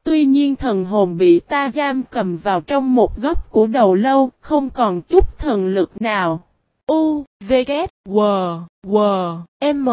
Tuy nhiên thần hồn bị ta giam cầm vào trong một góc của đầu lâu, không còn chút thần lực nào. U, V, K, W, W, M.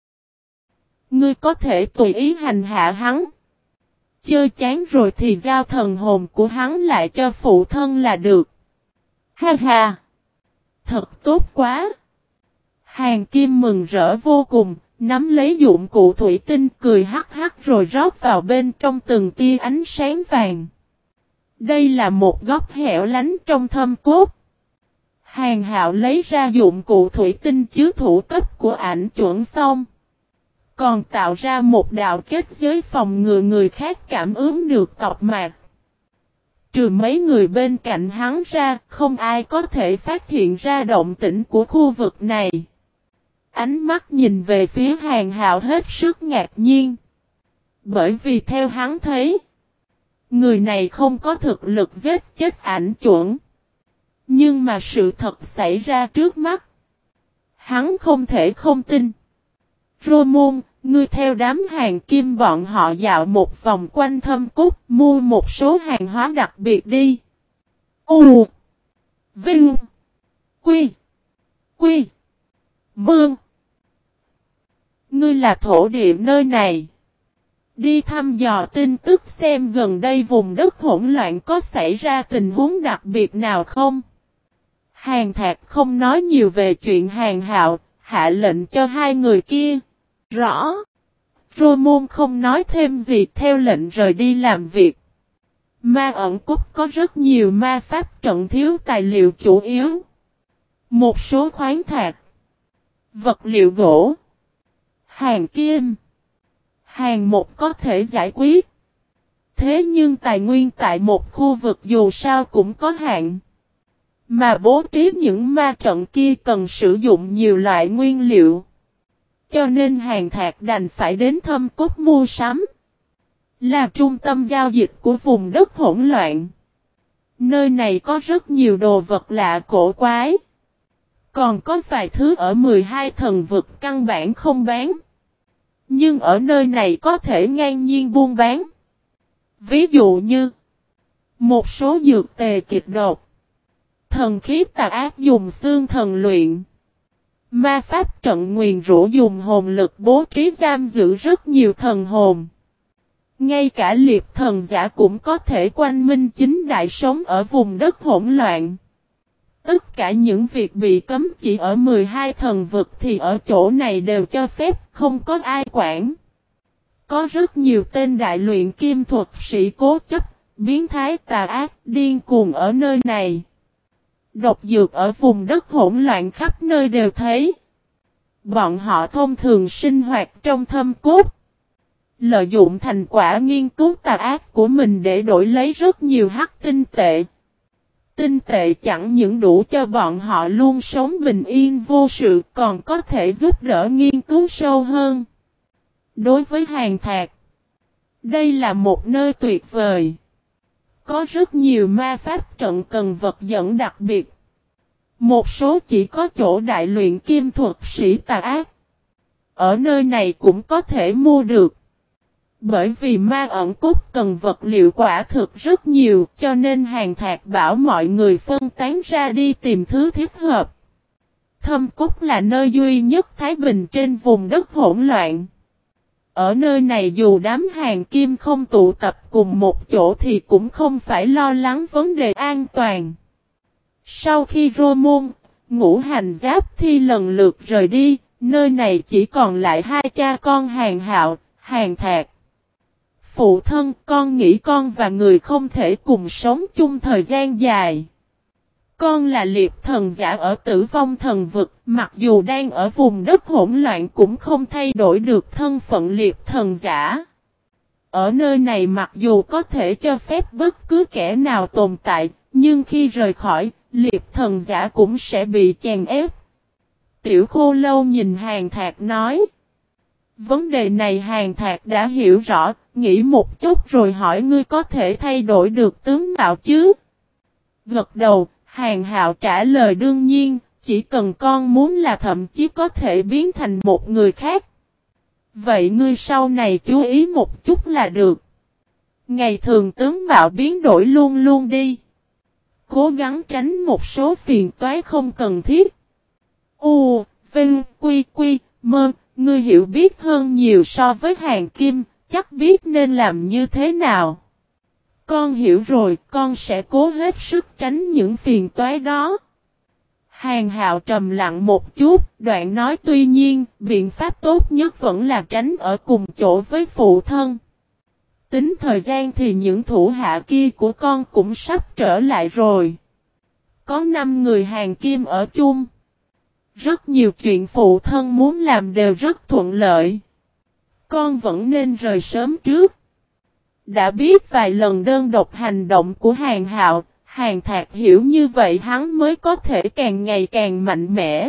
Ngươi có thể tùy ý hành hạ hắn. Chơi chán rồi thì giao thần hồn của hắn lại cho phụ thân là được. Ha ha! Thật tốt quá! Hàng Kim mừng rỡ vô cùng, nắm lấy dụng cụ thủy tinh cười hắc hắc rồi rót vào bên trong từng tia ánh sáng vàng. Đây là một góc hẻo lánh trong thâm cốt. Hàng Hạo lấy ra dụng cụ thủy tinh chứa thủ cấp của ảnh chuẩn xong. Còn tạo ra một đạo kết giới phòng ngừa người khác cảm ứng được tộc mạc. Trừ mấy người bên cạnh hắn ra, không ai có thể phát hiện ra động tĩnh của khu vực này. Ánh mắt nhìn về phía Hàng Hạo hết sức ngạc nhiên. Bởi vì theo hắn thấy, người này không có thực lực giết chết ảnh chuẩn. Nhưng mà sự thật xảy ra trước mắt. Hắn không thể không tin. Romon, ngươi theo đám Hàng Kim bọn họ dạo một vòng quanh thâm cốt, mua một số hàng hóa đặc biệt đi. U, Vinh, Quy, Quy, Mương. Ngươi là thổ địa nơi này. Đi thăm dò tin tức xem gần đây vùng đất hỗn loạn có xảy ra tình huống đặc biệt nào không. Hàng Thạc không nói nhiều về chuyện Hàng Hạo, hạ lệnh cho hai người kia. Rõ. Romon không nói thêm gì theo lệnh rời đi làm việc. Ma ẩn cốt có rất nhiều ma pháp trận thiếu tài liệu chủ yếu. Một số khoáng thạch, vật liệu gỗ, hàng kim, hàng một có thể giải quyết. Thế nhưng tài nguyên tại một khu vực dù sao cũng có hạn. Mà bố trí những ma trận kia cần sử dụng nhiều loại nguyên liệu. Cho nên Hàng Thạc đành phải đến thâm cốt mua sắm. Là trung tâm giao dịch của vùng đất hỗn loạn. Nơi này có rất nhiều đồ vật lạ cổ quái. Còn có vài thứ ở 12 thần vực căn bản không bán. Nhưng ở nơi này có thể ngang nhiên buôn bán. Ví dụ như một số dược tề kịch độc, thần khí tà ác dùng xương thần luyện, ma pháp trận nguyền rũ dùng hồn lực bố trí giam giữ rất nhiều thần hồn. Ngay cả liệp thần giả cũng có thể quanh minh chính đại sống ở vùng đất hỗn loạn. Tất cả những việc bị cấm chỉ ở 12 thần vực thì ở chỗ này đều cho phép, không có ai quản. Có rất nhiều tên đại luyện kim thuật sĩ cố chấp, biến thái tà ác, điên cuồng ở nơi này. Độc dược ở vùng đất hỗn loạn khắp nơi đều thấy. Bọn họ thông thường sinh hoạt trong thâm cốt. Lợi dụng thành quả nghiên cứu tà ác của mình để đổi lấy rất nhiều hắc tinh tệ. Tinh tệ chẳng những đủ cho bọn họ luôn sống bình yên vô sự, còn có thể giúp đỡ nghiên cứu sâu hơn. Đối với Hàng Thạc, đây là một nơi tuyệt vời. Có rất nhiều ma pháp trận cần vật dẫn đặc biệt. Một số chỉ có chỗ đại luyện kim thuật sĩ tà ác. Ở nơi này cũng có thể mua được. Bởi vì ma ẩn cốt cần vật liệu quả thực rất nhiều, cho nên Hàng Thạc bảo mọi người phân tán ra đi tìm thứ thích hợp. Thâm cốt là nơi duy nhất thái bình trên vùng đất hỗn loạn. Ở nơi này dù đám Hàng Kim không tụ tập cùng một chỗ thì cũng không phải lo lắng vấn đề an toàn. Sau khi Romon, Ngũ Hành Giáp Thi lần lượt rời đi, nơi này chỉ còn lại hai cha con Hàng Hạo, Hàng Thạc. Phụ thân, con nghĩ con và người không thể cùng sống chung thời gian dài. Con là liệp thần giả ở Tử Vong thần vực, mặc dù đang ở vùng đất hỗn loạn cũng không thay đổi được thân phận liệp thần giả. Ở nơi này mặc dù có thể cho phép bất cứ kẻ nào tồn tại, nhưng khi rời khỏi, liệp thần giả cũng sẽ bị chèn ép. Tiểu Khô Lâu nhìn Hàng Thạc nói. Vấn đề này Hàng Thạc đã hiểu rõ, nghĩ một chút rồi hỏi ngươi có thể thay đổi được tướng mạo chứ? Gật đầu, Hàng Hạo trả lời đương nhiên, chỉ cần con muốn là thậm chí có thể biến thành một người khác. Vậy ngươi sau này chú ý một chút là được. Ngày thường tướng mạo biến đổi luôn luôn đi. Cố gắng tránh một số phiền toái không cần thiết. U, Vinh, Quy, Quy, Mơ, ngươi hiểu biết hơn nhiều so với Hàng Kim, chắc biết nên làm như thế nào. Con hiểu rồi, con sẽ cố hết sức tránh những phiền toái đó. Hàng Hạo trầm lặng một chút, đoạn nói tuy nhiên, biện pháp tốt nhất vẫn là tránh ở cùng chỗ với phụ thân. Tính thời gian thì những thủ hạ kia của con cũng sắp trở lại rồi. Có 5 người Hàng Kim ở chung. Rất nhiều chuyện phụ thân muốn làm đều rất thuận lợi. Con vẫn nên rời sớm trước. Đã biết vài lần đơn độc hành động của Hàng Hạo, Hàng Thạc hiểu như vậy hắn mới có thể càng ngày càng mạnh mẽ.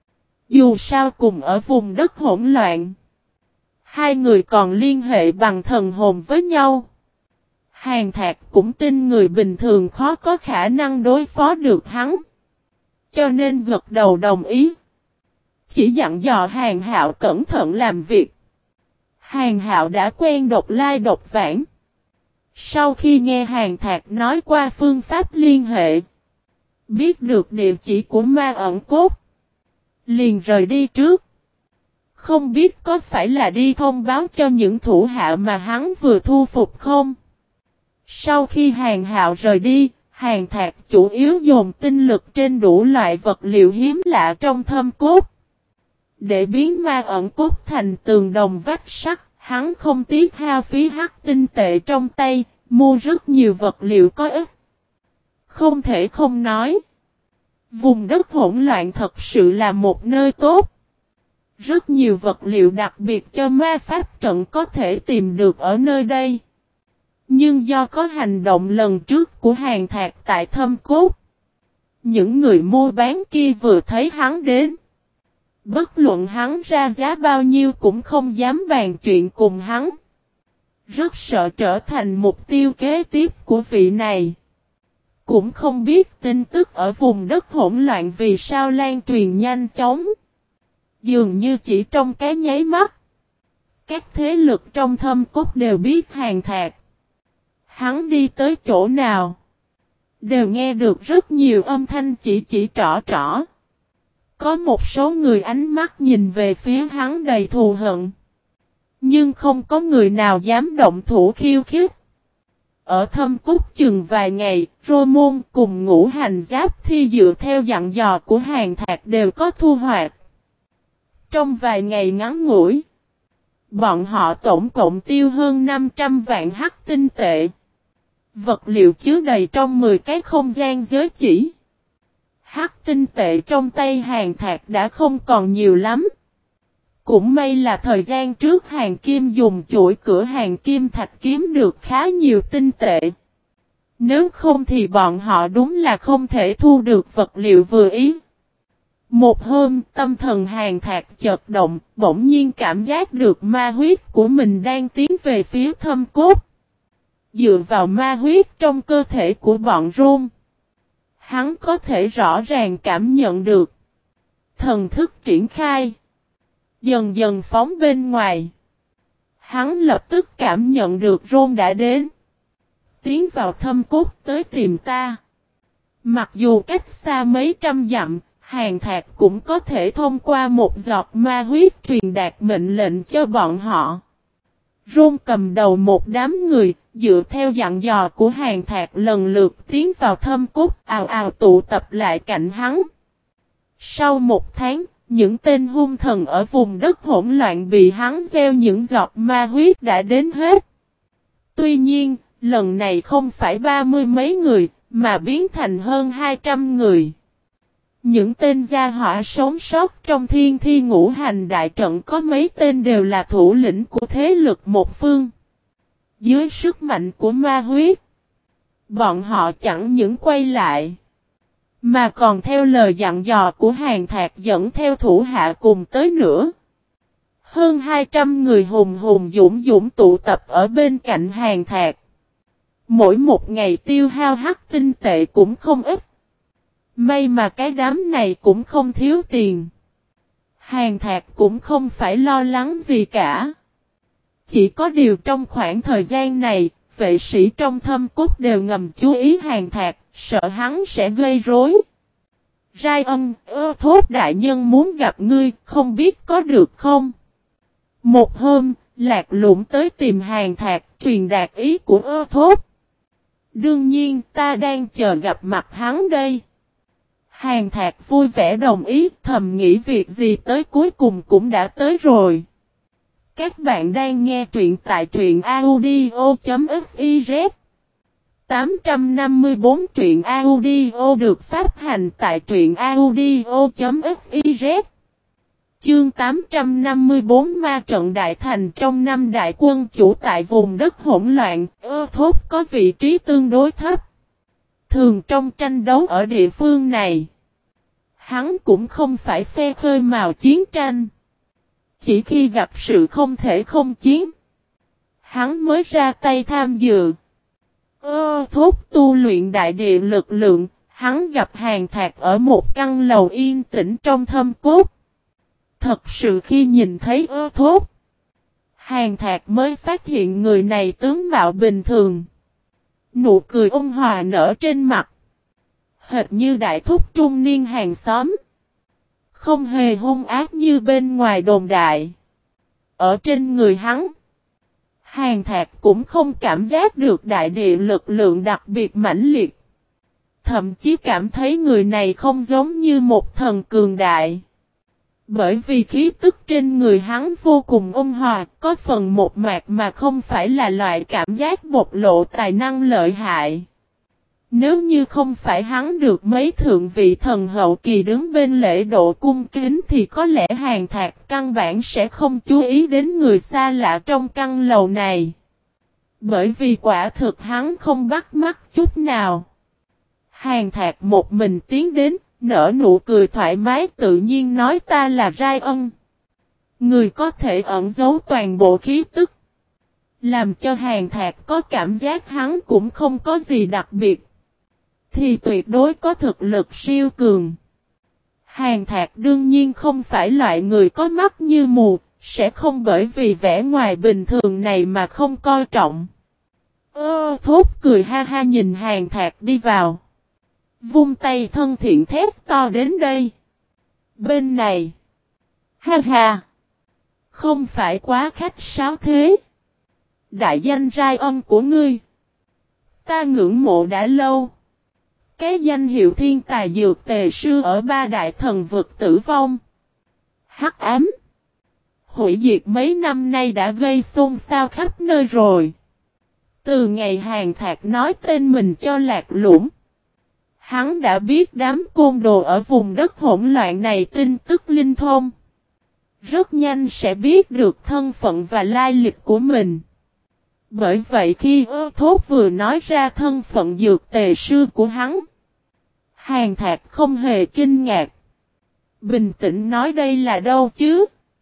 Dù sao cùng ở vùng đất hỗn loạn. Hai người còn liên hệ bằng thần hồn với nhau. Hàng Thạc cũng tin người bình thường khó có khả năng đối phó được hắn. Cho nên gật đầu đồng ý. Chỉ dặn dò Hàng Hạo cẩn thận làm việc. Hàng Hạo đã quen độc lai độc vãng. Sau khi nghe Hàng Thạc nói qua phương pháp liên hệ, biết được địa chỉ của ma ẩn cốt, liền rời đi trước. Không biết có phải là đi thông báo cho những thủ hạ mà hắn vừa thu phục không? Sau khi Hàng Hạo rời đi, Hàng Thạc chủ yếu dồn tinh lực trên đủ loại vật liệu hiếm lạ trong thâm cốt. Để biến ma ẩn cốt thành tường đồng vách sắt, hắn không tiếc hao phí hắc tinh tệ trong tay, mua rất nhiều vật liệu có ích. Không thể không nói. Vùng đất hỗn loạn thật sự là một nơi tốt. Rất nhiều vật liệu đặc biệt cho ma pháp trận có thể tìm được ở nơi đây. Nhưng do có hành động lần trước của Hàng Thạc tại thâm cốt, những người mua bán kia vừa thấy hắn đến. Bất luận hắn ra giá bao nhiêu cũng không dám bàn chuyện cùng hắn. Rất sợ trở thành mục tiêu kế tiếp của vị này. Cũng không biết tin tức ở vùng đất hỗn loạn vì sao lan truyền nhanh chóng. Dường như chỉ trong cái nháy mắt. Các thế lực trong thâm cốt đều biết Hàng Thạc. Hắn đi tới chỗ nào, đều nghe được rất nhiều âm thanh chỉ trỏ trỏ. Có một số người ánh mắt nhìn về phía hắn đầy thù hận. Nhưng không có người nào dám động thủ khiêu khích. Ở thâm cốt chừng vài ngày, Rô Môn cùng Ngũ Hành Giáp Thi dựa theo dặn dò của Hàng Thạc đều có thu hoạch. Trong vài ngày ngắn ngủi, bọn họ tổng cộng tiêu hơn 500 vạn hắc tinh tệ. Vật liệu chứa đầy trong 10 cái không gian giới chỉ. Hắc tinh tệ trong tay Hàng Thạc đã không còn nhiều lắm. Cũng may là thời gian trước Hàng Kim dùng chuỗi cửa hàng kim thạch kiếm được khá nhiều tinh tệ. Nếu không thì bọn họ đúng là không thể thu được vật liệu vừa ý. Một hôm, tâm thần Hàng Thạc chợt động, bỗng nhiên cảm giác được ma huyết của mình đang tiến về phía thâm cốt. Dựa vào ma huyết trong cơ thể của bọn Rôn, hắn có thể rõ ràng cảm nhận được. Thần thức triển khai, dần dần phóng bên ngoài. Hắn lập tức cảm nhận được Rôn đã đến. Tiến vào thâm cốt tới tìm ta. Mặc dù cách xa mấy trăm dặm, Hàng Thạc cũng có thể thông qua một giọt ma huyết truyền đạt mệnh lệnh cho bọn họ. Rôn cầm đầu một đám người, dựa theo dặn dò của Hàng Thạc lần lượt tiến vào thâm cốt, ào ào tụ tập lại cạnh hắn. Sau một tháng, những tên hung thần ở vùng đất hỗn loạn bị hắn gieo những giọt ma huyết đã đến hết. Tuy nhiên, lần này không phải 30 mấy người, mà biến thành hơn 200 người. Những tên gia hỏa sống sót trong thiên thi ngũ hành đại trận có mấy tên đều là thủ lĩnh của thế lực một phương. Dưới sức mạnh của ma huyết, bọn họ chẳng những quay lại, mà còn theo lời dặn dò của Hàng Thạc dẫn theo thủ hạ cùng tới nữa. Hơn 200 người hùng hùng dũng dũng tụ tập ở bên cạnh Hàng Thạc. Mỗi một ngày tiêu hao hắc tinh tệ cũng không ít. May mà cái đám này cũng không thiếu tiền. Hàng Thạc cũng không phải lo lắng gì cả. Chỉ có điều trong khoảng thời gian này, các vệ sĩ trong thâm cốt đều ngầm chú ý Hàn Thạc, sợ hắn sẽ gây rối. Rai Ân, Thốt đại nhân muốn gặp ngươi, không biết có được không? Một hôm, Lạc Lũng tới tìm Hàn Thạc, truyền đạt ý của Thốt. Đương nhiên, ta đang chờ gặp mặt hắn đây. Hàn Thạc vui vẻ đồng ý, thầm nghĩ việc gì tới cuối cùng cũng đã tới rồi. Các bạn đang nghe truyện tại truyện audio.fiz 854 truyện audio được phát hành tại truyện audio.fiz. Chương 854 Ma trận đại thành trong năm đại quân chủ tại vùng đất hỗn loạn, Thốt có vị trí tương đối thấp. Thường trong tranh đấu ở địa phương này, hắn cũng không phải phe khơi mào chiến tranh. Chỉ khi gặp sự không thể không chiến, hắn mới ra tay tham dự. Thốt tu luyện đại địa lực lượng, hắn gặp Hàn Thạc ở một căn lầu yên tĩnh trong thâm cốt. Thật sự khi nhìn thấy Thốt, Hàn Thạc mới phát hiện người này tướng mạo bình thường. Nụ cười ôn hòa nở trên mặt, hệt như đại thúc trung niên hàng xóm. Không hề hung ác như bên ngoài đồn đại. Ở trên người hắn, Hàn Thạc cũng không cảm giác được đại địa lực lượng đặc biệt mãnh liệt. Thậm chí cảm thấy người này không giống như một thần cường đại. Bởi vì khí tức trên người hắn vô cùng ôn hòa, có phần một mạc mà không phải là loại cảm giác bộc lộ tài năng lợi hại. Nếu như không phải hắn được mấy thượng vị thần hậu kỳ đứng bên lễ độ cung kính thì có lẽ Hàn Thạc căn bản sẽ không chú ý đến người xa lạ trong căn lầu này. Bởi vì quả thực hắn không bắt mắt chút nào. Hàn Thạc một mình tiến đến, nở nụ cười thoải mái tự nhiên nói ta là Rai Ân. Người có thể ẩn giấu toàn bộ khí tức. Làm cho Hàn Thạc có cảm giác hắn cũng không có gì đặc biệt. Thì tuyệt đối có thực lực siêu cường. Hàn Thạc đương nhiên không phải loại người có mắt như mù, sẽ không bởi vì vẻ ngoài bình thường này mà không coi trọng. Thốt cười ha ha nhìn Hàn Thạc đi vào. Vung tay thân thiện thét to đến đây. Bên này. Ha ha. Không phải quá khách sáo thế. Đại danh Rai Ân của ngươi, ta ngưỡng mộ đã lâu. Cái danh hiệu thiên tài dược tề sư ở ba đại thần vực tử vong, hắc ám, hủy diệt mấy năm nay đã gây xôn xao khắp nơi rồi. Từ ngày Hàn Thạc nói tên mình cho Lạc Lũng, hắn đã biết đám côn đồ ở vùng đất hỗn loạn này tin tức linh thông. Rất nhanh sẽ biết được thân phận và lai lịch của mình. Bởi vậy khi Thốt vừa nói ra thân phận dược tề sư của hắn, Hàn Thạc không hề kinh ngạc. Bình tĩnh nói đây là đâu chứ?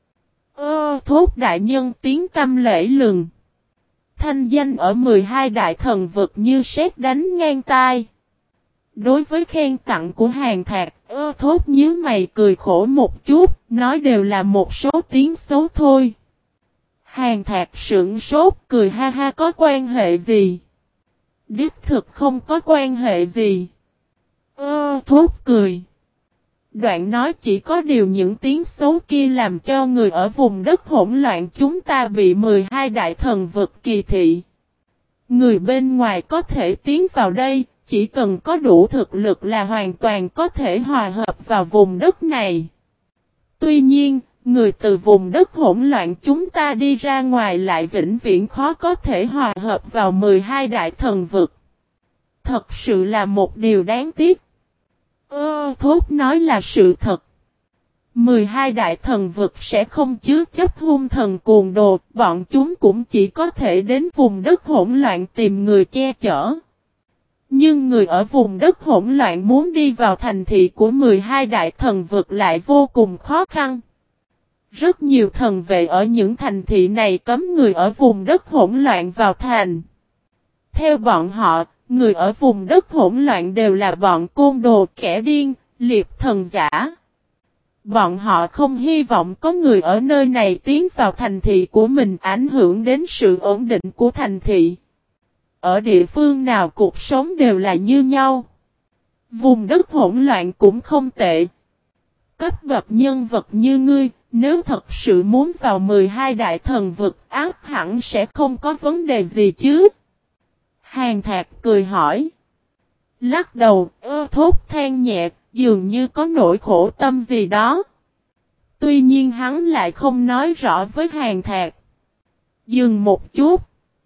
Thốt đại nhân tiếng tăm lẫy lừng. Thanh danh ở 12 đại thần vực như sét đánh ngang tai. Đối với khen tặng của Hàn Thạc, Thốt nhíu mày cười khổ một chút, nói đều là một số tiếng xấu thôi. Hàn Thạc sững sốt cười ha ha có quan hệ gì? Đích thực không có quan hệ gì. Thốt cười. Đoạn nói chỉ có điều những tiếng xấu kia làm cho người ở vùng đất hỗn loạn chúng ta bị 12 đại thần vực kỳ thị. Người bên ngoài có thể tiến vào đây, chỉ cần có đủ thực lực là hoàn toàn có thể hòa hợp vào vùng đất này. Tuy nhiên, người từ vùng đất hỗn loạn chúng ta đi ra ngoài lại vĩnh viễn khó có thể hòa hợp vào 12 đại thần vực. Thật sự là một điều đáng tiếc. Thốt nói là sự thật. 12 đại thần vực sẽ không chứa chấp hung thần cuồng đồ, bọn chúng cũng chỉ có thể đến vùng đất hỗn loạn tìm người che chở. Nhưng người ở vùng đất hỗn loạn muốn đi vào thành thị của 12 đại thần vực lại vô cùng khó khăn. Rất nhiều thần vệ ở những thành thị này cấm người ở vùng đất hỗn loạn vào thành. Theo bọn họ, người ở vùng đất hỗn loạn đều là bọn côn đồ, kẻ điên, liệp thần giả. Bọn họ không hy vọng có người ở nơi này tiến vào thành thị của mình ảnh hưởng đến sự ổn định của thành thị. Ở địa phương nào cuộc sống đều là như nhau. Vùng đất hỗn loạn cũng không tệ. Cấp bậc nhân vật như ngươi, nếu thật sự muốn vào 12 đại thần vực ác hẳn sẽ không có vấn đề gì chứ. Hàn Thạc cười hỏi. Lắc đầu, thốt than nhẹ, dường như có nỗi khổ tâm gì đó. Tuy nhiên hắn lại không nói rõ với Hàn Thạc. Dừng một chút.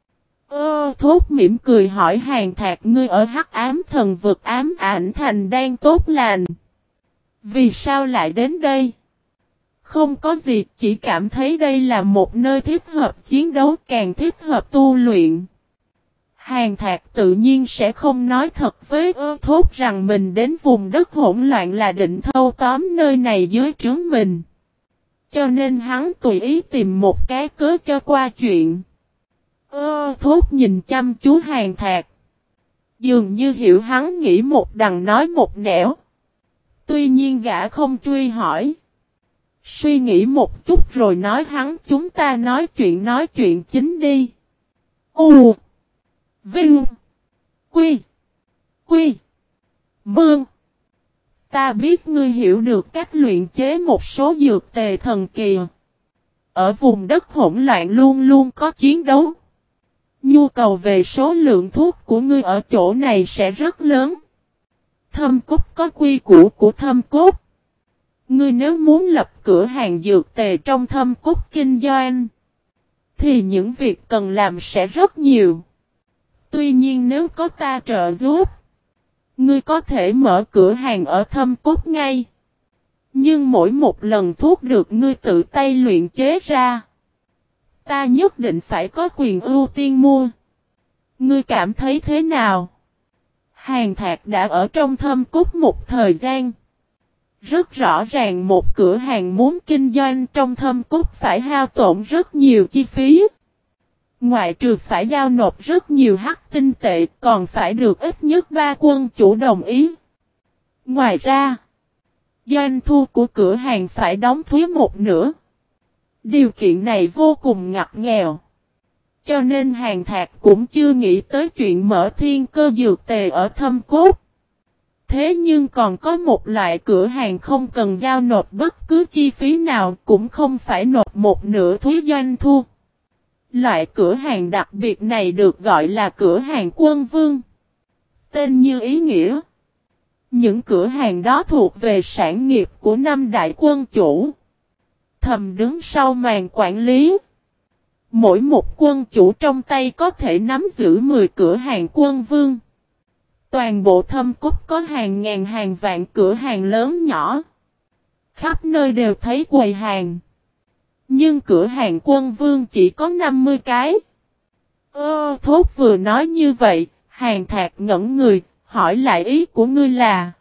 Thốt mỉm cười hỏi Hàn Thạc, ngươi ở Hắc Ám Thần Vực Ám Ảnh Thành đang tốt lành. Vì sao lại đến đây? Không có gì, chỉ cảm thấy đây là một nơi thích hợp chiến đấu, càng thích hợp tu luyện. Hàn Thạc tự nhiên sẽ không nói thật với Thốt rằng mình đến vùng đất hỗn loạn là định thâu tóm nơi này dưới trướng mình. Cho nên hắn tùy ý tìm một cái cớ cho qua chuyện. Thốt nhìn chăm chú Hàn Thạc. Dường như hiểu hắn nghĩ một đằng nói một nẻo. Tuy nhiên gã không truy hỏi. Suy nghĩ một chút rồi nói hắn, chúng ta nói chuyện chính đi. U Vinh Quy Quy Mương. Ta biết ngươi hiểu được cách luyện chế một số dược tề thần kỳ. Ở vùng đất hỗn loạn luôn luôn có chiến đấu. Nhu cầu về số lượng thuốc của ngươi ở chỗ này sẽ rất lớn. Thâm Cốt có quy củ của Thâm Cốt. Ngươi nếu muốn lập cửa hàng dược tề trong Thâm Cốt kinh doanh, thì những việc cần làm sẽ rất nhiều. Tuy nhiên nếu có ta trợ giúp, ngươi có thể mở cửa hàng ở Thâm Cốt ngay. Nhưng mỗi một lần thuốc được ngươi tự tay luyện chế ra, ta nhất định phải có quyền ưu tiên mua. Ngươi cảm thấy thế nào? Hàn Thạc đã ở trong Thâm Cốt một thời gian. Rất rõ ràng một cửa hàng muốn kinh doanh trong Thâm Cốt phải hao tổn rất nhiều chi phí. Ngoại trừ phải giao nộp rất nhiều hắc tinh tệ, còn phải được ít nhất 3 quân chủ đồng ý. Ngoài ra, doanh thu của cửa hàng phải đóng thuế một nửa. Điều kiện này vô cùng ngặt nghèo. Cho nên Hàn Thạc cũng chưa nghĩ tới chuyện mở thiên cơ dược tề ở Thâm Cốt. Thế nhưng còn có một loại cửa hàng không cần giao nộp bất cứ chi phí nào, cũng không phải nộp một nửa thuế doanh thu. Loại cửa hàng đặc biệt này được gọi là cửa hàng Quân Vương. Tên như ý nghĩa. Những cửa hàng đó thuộc về sản nghiệp của 5 đại quân chủ. Thầm đứng sau màn quản lý. Mỗi một quân chủ trong tay có thể nắm giữ 10 cửa hàng Quân Vương. Toàn bộ Thâm Cốt có hàng ngàn hàng vạn cửa hàng lớn nhỏ. Khắp nơi đều thấy quầy hàng. Nhưng cửa hàng Quân Vương chỉ có 50 cái. Thốt vừa nói như vậy, Hàn Thạc ngẩn người, hỏi lại ý của ngươi là.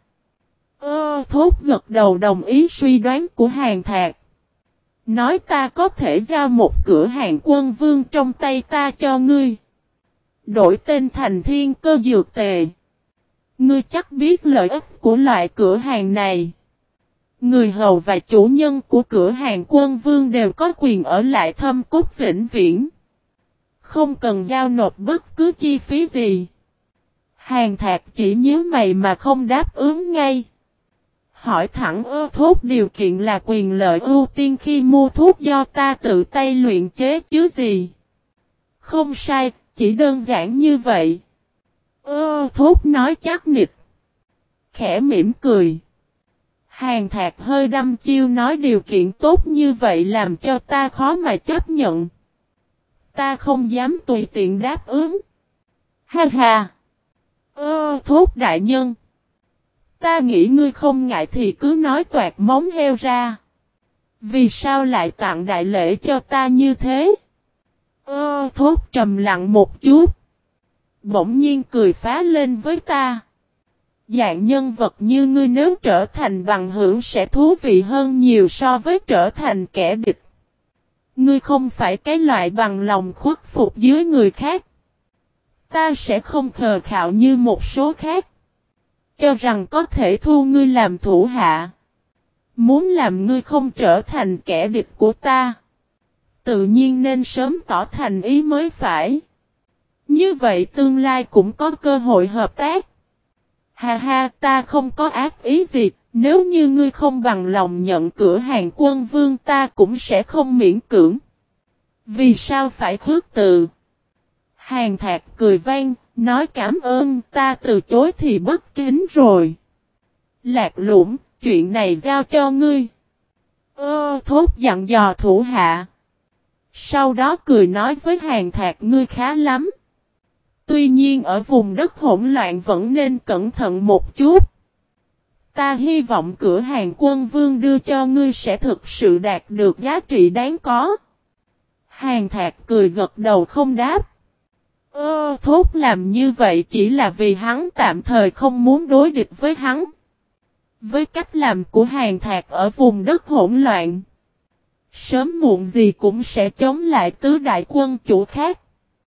Thốt gật đầu đồng ý suy đoán của Hàn Thạc. Nói ta có thể giao một cửa hàng Quân Vương trong tay ta cho ngươi. Đổi tên thành thiên cơ dược tề. Ngươi chắc biết lợi ích của loại cửa hàng này. Người hầu và chủ nhân của cửa hàng Quân Vương đều có quyền ở lại Thâm Cốt vĩnh viễn. Không cần giao nộp bất cứ chi phí gì. Hàn Thạc chỉ nhíu mày mà không đáp ứng ngay. Hỏi thẳng Thốt điều kiện là quyền lợi ưu tiên khi mua thuốc do ta tự tay luyện chế chứ gì. Không sai, chỉ đơn giản như vậy. Thốt nói chắc nịch. Khẽ mỉm cười. Hàn Thạc hơi đăm chiêu nói điều kiện tốt như vậy làm cho ta khó mà chấp nhận. Ta không dám tùy tiện đáp ứng. Ha ha. Thốt đại nhân. Ta nghĩ ngươi không ngại thì cứ nói toạc móng heo ra. Vì sao lại tặng đại lễ cho ta như thế? Thốt trầm lặng một chút. Bỗng nhiên cười phá lên với ta. Dạng nhân vật như ngươi nếu trở thành bằng hữu sẽ thú vị hơn nhiều so với trở thành kẻ địch. Ngươi không phải cái loại bằng lòng khuất phục dưới người khác. Ta sẽ không khờ khạo như một số khác. Cho rằng có thể thu ngươi làm thủ hạ. Muốn làm ngươi không trở thành kẻ địch của ta. Tự nhiên nên sớm tỏ thành ý mới phải. Như vậy tương lai cũng có cơ hội hợp tác. Ha ha, ta không có ác ý gì, nếu như ngươi không bằng lòng nhận cửa hàng Quân Vương ta cũng sẽ không miễn cưỡng. Vì sao phải khước từ? Hàn Thạc cười vang, nói cảm ơn, ta từ chối thì bất kính rồi. Lạc Lũng, chuyện này giao cho ngươi. Thốt dặn dò thủ hạ. Sau đó cười nói với Hàn Thạc ngươi khá lắm. Tuy nhiên ở vùng đất hỗn loạn vẫn nên cẩn thận một chút. Ta hy vọng cửa hàng Quân Vương đưa cho ngươi sẽ thực sự đạt được giá trị đáng có. Hàn Thạc cười gật đầu không đáp. Thốt làm như vậy chỉ là vì hắn tạm thời không muốn đối địch với hắn. Với cách làm của Hàn Thạc ở vùng đất hỗn loạn, sớm muộn gì cũng sẽ chống lại tứ đại quân chủ khác.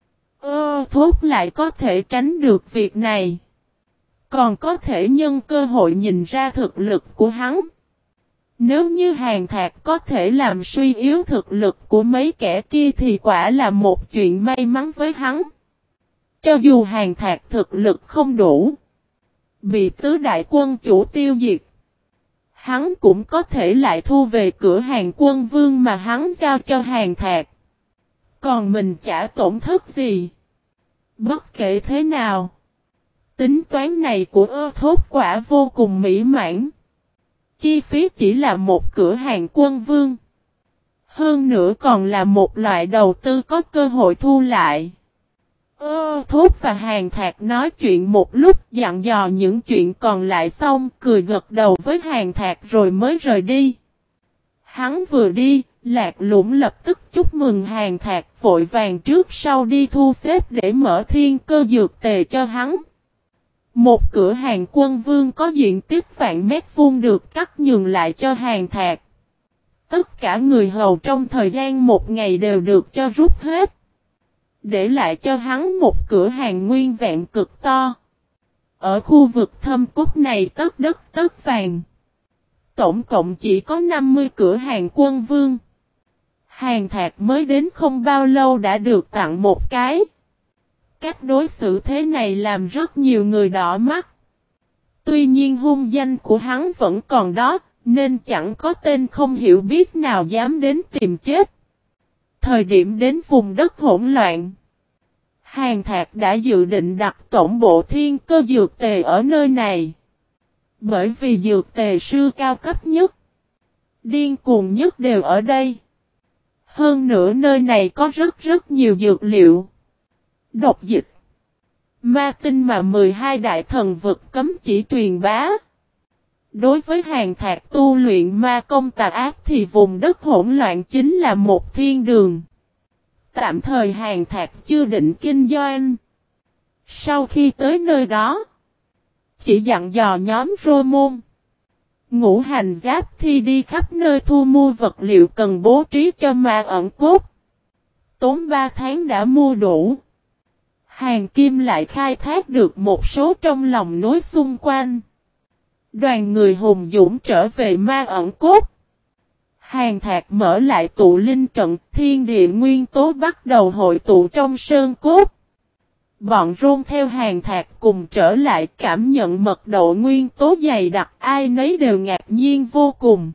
Thốt lại có thể tránh được việc này. Còn có thể nhân cơ hội nhìn ra thực lực của hắn. Nếu như Hàn Thạc có thể làm suy yếu thực lực của mấy kẻ kia thì quả là một chuyện may mắn với hắn. Cho dù Hàn Thạc thực lực không đủ, bị tứ đại quân chủ tiêu diệt, hắn cũng có thể lại thu về cửa hàng Quân Vương mà hắn giao cho Hàn Thạc. Còn mình chả tổn thất gì. Bất kể thế nào, tính toán này của Thốt quả vô cùng mỹ mãn. Chi phí chỉ là một cửa hàng Quân Vương. Hơn nữa còn là một loại đầu tư có cơ hội thu lại. Thốt và Hàn Thạc nói chuyện một lúc dặn dò những chuyện còn lại xong cười gật đầu với Hàn Thạc rồi mới rời đi. Hắn vừa đi, Lạc Lũng lập tức chúc mừng Hàn Thạc vội vàng trước sau đi thu xếp để mở thiên cơ dược tề cho hắn. Một cửa hàng Quân Vương có diện tích vạn mét vuông được cắt nhường lại cho Hàn Thạc. Tất cả người hầu trong thời gian một ngày đều được cho rút hết. Để lại cho hắn một cửa hàng nguyên vẹn cực to. Ở khu vực thâm cốt này tất đất tất vàng. Tổng cộng chỉ có 50 cửa hàng Quân Vương. Hàn Thạc mới đến không bao lâu đã được tặng một cái. Cách đối xử thế này làm rất nhiều người đỏ mắt. Tuy nhiên hung danh của hắn vẫn còn đó, nên chẳng có tên không hiểu biết nào dám đến tìm chết. Thời điểm đến vùng đất hỗn loạn, Hàn Thạc đã dự định đặt tổng bộ thiên cơ dược tề ở nơi này. Bởi vì dược tề sư cao cấp nhất, điên cuồng nhất đều ở đây. Hơn nữa nơi này có rất nhiều dược liệu, độc dịch, ma tinh mà 12 đại thần vực cấm chỉ truyền bá. Đối với Hàn Thạc tu luyện ma công tà ác thì vùng đất hỗn loạn chính là một thiên đường. Tạm thời Hàn Thạc chưa định kinh doanh. Sau khi tới nơi đó, chỉ dặn dò nhóm Rô Môn, Ngũ Hành Giáp Thi đi khắp nơi thu mua vật liệu cần bố trí cho ma ẩn cốt. Tốn 3 tháng đã mua đủ. Hàn Kim lại khai thác được một số trong lòng núi xung quanh. Đoàn người hùng dũng trở về ma ẩn cốt. Hàn Thạc mở lại tụ linh trận, thiên địa nguyên tố bắt đầu hội tụ trong sơn cốt. Bọn Rôn theo Hàn Thạc cùng trở lại cảm nhận mật độ nguyên tố dày đặc, ai nấy đều ngạc nhiên vô cùng.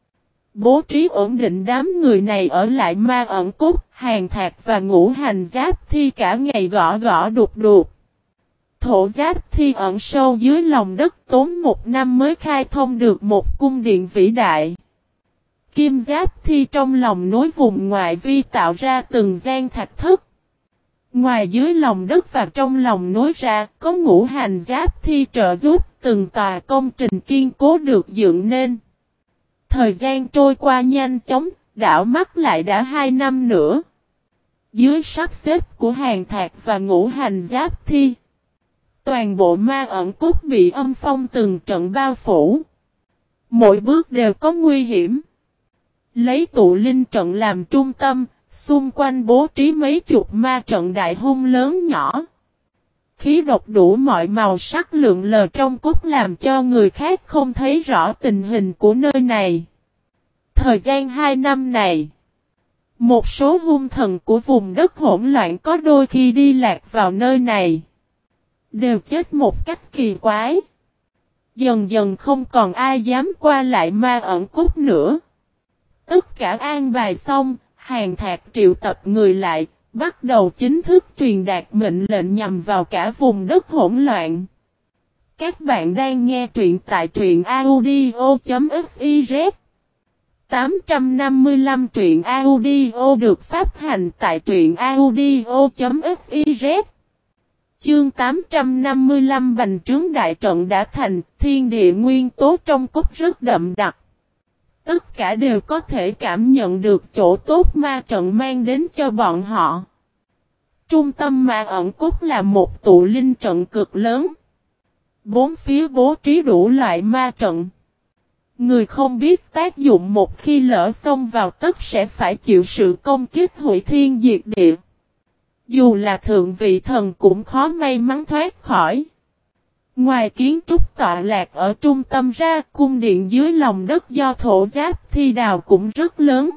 Bố trí ổn định đám người này ở lại ma ẩn cốt, Hàn Thạc và Ngũ Hành Giáp Thi cả ngày gõ gõ đục đục. Thổ Giáp Thi ẩn sâu dưới lòng đất tốn 1 năm mới khai thông được một cung điện vĩ đại. Kim Giáp Thi trong lòng núi vùng ngoại vi tạo ra từng gian thạch thất. Ngoài dưới lòng đất và trong lòng núi ra, có Ngũ Hành Giáp Thi trợ giúp từng tòa công trình kiên cố được dựng nên. Thời gian trôi qua nhanh chóng, đảo mắt lại đã 2 năm nữa. Dưới sắp xếp của Hàn Thạc và Ngũ Hành Giáp Thi, toàn bộ ma ẩn cốt bị âm phong từng trận bao phủ. Mỗi bước đều có nguy hiểm. Lấy tụ linh trận làm trung tâm, xung quanh bố trí mấy chục ma trận đại hung lớn nhỏ. Khí độc đủ mọi màu sắc lượn lờ trong cốt làm cho người khác không thấy rõ tình hình của nơi này. Thời gian 2 năm này, Một số hung thần của vùng đất hỗn loạn có đôi khi đi lạc vào nơi này, đều chết một cách kỳ quái. Dần dần không còn ai dám qua lại Ma Ẩn Cốc nữa. Tất cả an bài xong, Hàn Thạc triệu tập người lại, bắt đầu chính thức truyền đạt mệnh lệnh nhằm vào cả vùng đất hỗn loạn. Các bạn đang nghe truyện tại truyện audio.fiz 855 truyện audio được phát hành tại truyện audio.fiz. Chương 855 bành trướng đại trận đã thành, thiên địa nguyên tố trong cốt rất đậm đặc. Tất cả đều có thể cảm nhận được chỗ tốt ma trận mang đến cho bọn họ. Trung tâm Ma Ẩn Cốt là một tụ linh trận cực lớn. Bốn phía bố trí đủ loại ma trận. Người không biết tác dụng một khi lỡ xông vào tất sẽ phải chịu sự công kích hủy thiên diệt địa. Dù là thượng vị thần cũng khó may mắn thoát khỏi. Ngoài kiến trúc tọa lạc ở trung tâm ra, cung điện dưới lòng đất do thổ giáp thi đào cũng rất lớn.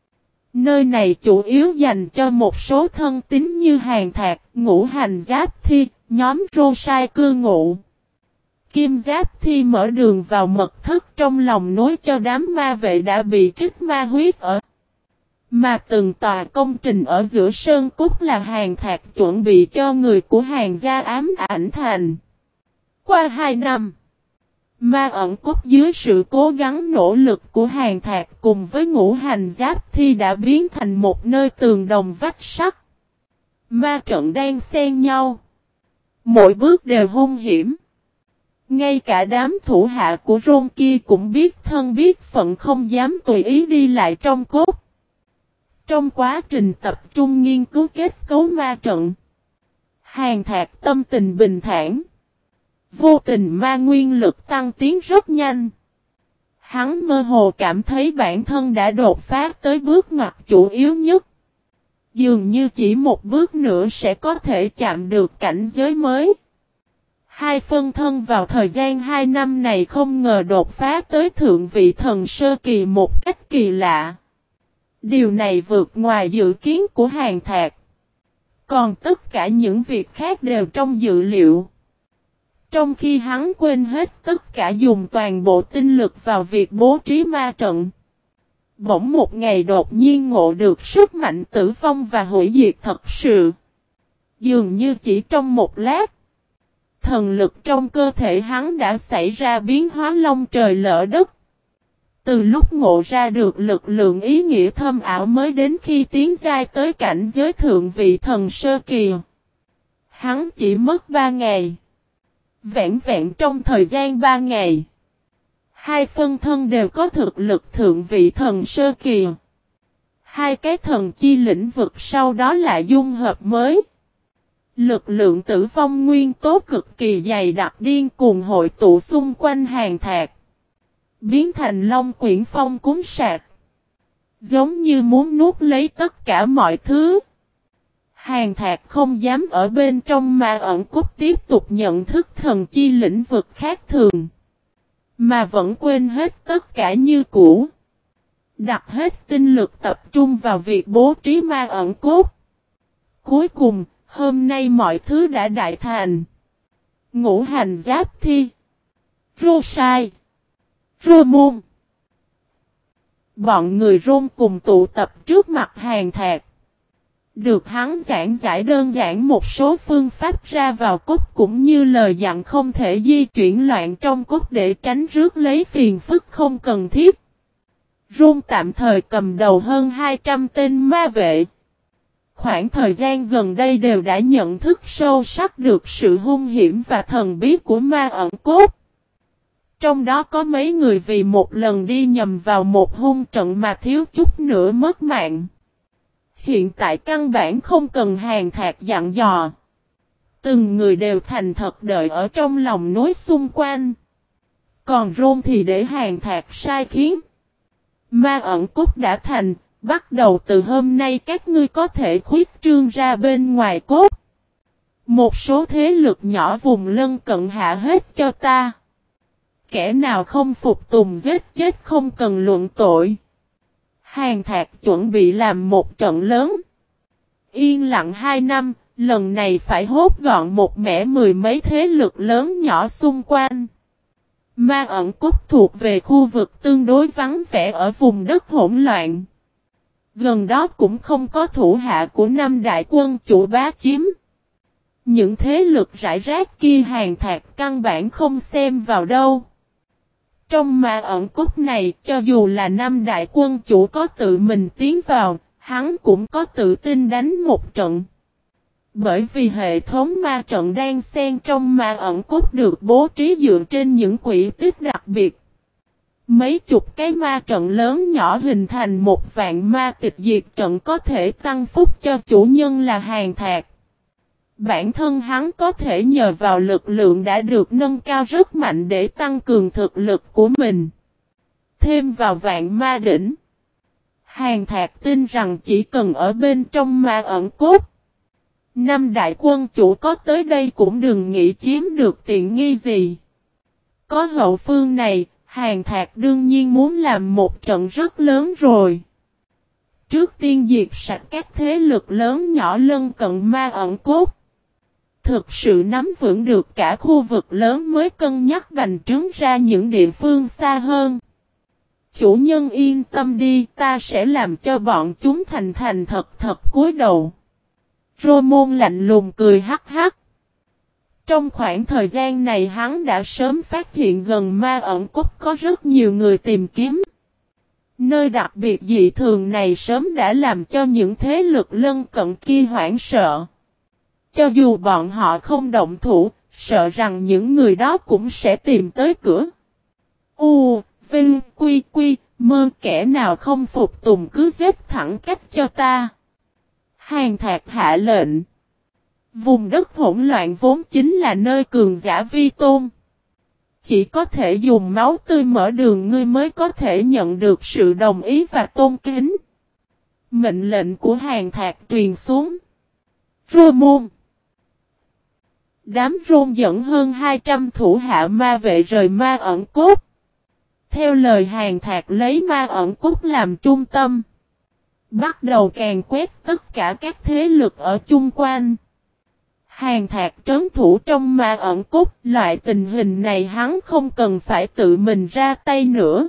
Nơi này chủ yếu dành cho một số thân tín như Hàn Thạc, Ngũ Hành Giáp Thi, nhóm Rô Sai cư ngụ. Kim Giáp Thi mở đường vào mật thất trong lòng nối cho đám ma vệ đã bị trích ma huyết ở. Mà từng tòa công trình ở giữa sơn cốt là Hàn Thạc chuẩn bị cho người của Hàn gia ám ảnh thành. Qua 2 năm, Ma Ẩn Cốt dưới sự cố gắng nỗ lực của Hàn Thạc cùng với Ngũ Hành Giáp Thi đã biến thành một nơi tường đồng vách sắt. Ma trận đang xen nhau. Mỗi bước đều hung hiểm. Ngay cả đám thủ hạ của Rôn kia cũng biết thân biết phận không dám tùy ý đi lại trong cốt. Trong quá trình tập trung nghiên cứu kết cấu ma trận, Hàn Thạc tâm tình bình thản. Vô tình ma nguyên lực tăng tiến rất nhanh. Hắn mơ hồ cảm thấy bản thân đã đột phá tới bước ngoặt chủ yếu nhất. Dường như chỉ một bước nữa sẽ có thể chạm được cảnh giới mới. Hai phân thân vào thời gian 2 năm này không ngờ đột phá tới thượng vị thần sơ kỳ một cách kỳ lạ. Điều này vượt ngoài dự kiến của Hàn Thạc. Còn tất cả những việc khác đều trong dự liệu. Trong khi hắn quên hết tất cả dùng toàn bộ tinh lực vào việc bố trí ma trận. Bỗng một ngày đột nhiên ngộ được sức mạnh tử vong và hủy diệt thật sự. Dường như chỉ trong một lát, thần lực trong cơ thể hắn đã xảy ra biến hóa long trời lỡ đất. Từ lúc ngộ ra được lực lượng ý nghĩa thâm ảo mới đến khi tiến giai tới cảnh giới thượng vị thần sơ kỳ. Hắn chỉ mất 3 ngày. Vẹn vẹn trong thời gian 3 ngày, hai phân thân đều có thực lực thượng vị thần sơ kỳ. Hai cái thần chi lĩnh vực sau đó lại dung hợp mới. Lực lượng tử vong nguyên tố cực kỳ dày đặc điên cuồng hội tụ xung quanh Hàn Thạc. Biến thành long quyển phong cúng sạc. Giống như muốn nuốt lấy tất cả mọi thứ. Hàn Thạc không dám ở bên trong Ma Ẩn Cốt tiếp tục nhận thức thần chi lĩnh vực khác thường. Mà vẫn quên hết tất cả như cũ. Đặt hết tinh lực tập trung vào việc bố trí Ma Ẩn Cốt. Cuối cùng, hôm nay mọi thứ đã đại thành. Ngũ Hành Giáp Thi, Rô Sai, Rô Môn. Bọn người Rôn cùng tụ tập trước mặt Hàn Thạc. Được hắn giảng giải đơn giản một số phương pháp ra vào cốt cũng như lời dặn không thể di chuyển loạn trong cốt để tránh rước lấy phiền phức không cần thiết. Rôn tạm thời cầm đầu hơn 200 tên ma vệ. Khoảng thời gian gần đây đều đã nhận thức sâu sắc được sự hung hiểm và thần bí của Ma Ẩn Cốt. Trong đó có mấy người vì một lần đi nhầm vào một hung trận mà thiếu chút nữa mất mạng. Hiện tại căn bản không cần Hàn Thạc dặn dò. Từng người đều thành thật đợi ở trong lòng núi xung quanh. Còn Rôn thì để Hàn Thạc sai khiến. Ma Ẩn Cốt đã thành, bắt đầu từ hôm nay các ngươi có thể khuyết trương ra bên ngoài cốt. Một số thế lực nhỏ vùng lân cận hạ hết cho ta. Kẻ nào không phục tùng giết chết không cần luận tội. Hàn Thạc chuẩn bị làm một trận lớn. Yên lặng 2 năm, lần này phải hốt gọn một mẻ mười mấy thế lực lớn nhỏ xung quanh. Ma ẩn cốt thuộc về khu vực tương đối vắng vẻ ở vùng đất hỗn loạn. Gần đó cũng không có thủ hạ của năm đại quân chủ bá chiếm. Những thế lực rải rác kia Hàn Thạc căn bản không xem vào đâu. Trong ma ẩn cốt này, cho dù là năm đại quân chủ có tự mình tiến vào, hắn cũng có tự tin đánh một trận. Bởi vì hệ thống ma trận đang xen trong ma ẩn cốt được bố trí dựa trên những quỹ tích đặc biệt. Mấy chục cái ma trận lớn nhỏ hình thành một vạn ma tịch diệt trận có thể tăng phúc cho chủ nhân là Hàn Thạc. Bản thân hắn có thể nhờ vào lực lượng đã được nâng cao rất mạnh để tăng cường thực lực của mình. Thêm vào vạn ma đỉnh. Hàn Thạc tin rằng chỉ cần ở bên trong ma ẩn cốt. Năm đại quân chủ có tới đây cũng đừng nghĩ chiếm được tiện nghi gì. Có hậu phương này, Hàn Thạc đương nhiên muốn làm một trận rất lớn rồi. Trước tiên diệt sạch các thế lực lớn nhỏ lân cận ma ẩn cốt. Thực sự nắm vững được cả khu vực lớn mới cân nhắc bành trướng ra những địa phương xa hơn. Chủ nhân yên tâm đi, ta sẽ làm cho bọn chúng thành thành thật thật cúi đầu. Rô Môn lạnh lùng cười hắc hắc. Trong khoảng thời gian này hắn đã sớm phát hiện gần ma ẩn cốt có rất nhiều người tìm kiếm. Nơi đặc biệt dị thường này sớm đã làm cho những thế lực lân cận kia hoảng sợ. Cho dù bọn họ không động thủ, sợ rằng những người đó cũng sẽ tìm tới cửa. Vinh, Quy, Mơ kẻ nào không phục tùng cứ giết thẳng cách cho ta. Hàn Thạc hạ lệnh. Vùng đất hỗn loạn vốn chính là nơi cường giả vi tôn. Chỉ có thể dùng máu tươi mở đường ngươi mới có thể nhận được sự đồng ý và tôn kính. Mệnh lệnh của Hàn Thạc truyền xuống. Rô Môn. Đám rôn dẫn hơn 200 thủ hạ ma vệ rời ma ẩn cốt. Theo lời Hàn Thạc lấy ma ẩn cốt làm trung tâm. Bắt đầu càn quét tất cả các thế lực ở chung quanh. Hàn Thạc trấn thủ trong ma ẩn cốt, loại tình hình này hắn không cần phải tự mình ra tay nữa.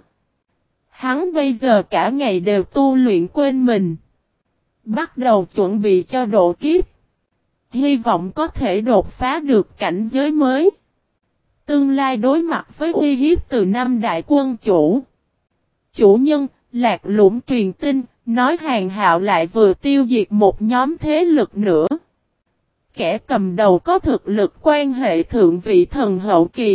Hắn bây giờ cả ngày đều tu luyện quên mình. Bắt đầu chuẩn bị cho độ kiếp. Hy vọng có thể đột phá được cảnh giới mới. Tương lai đối mặt với uy hiếp từ năm đại quân chủ. Chủ nhân, Lạc Lũng truyền tin, nói Hàn Hạo lại vừa tiêu diệt một nhóm thế lực nữa. Kẻ cầm đầu có thực lực quan hệ thượng vị thần hậu kỳ.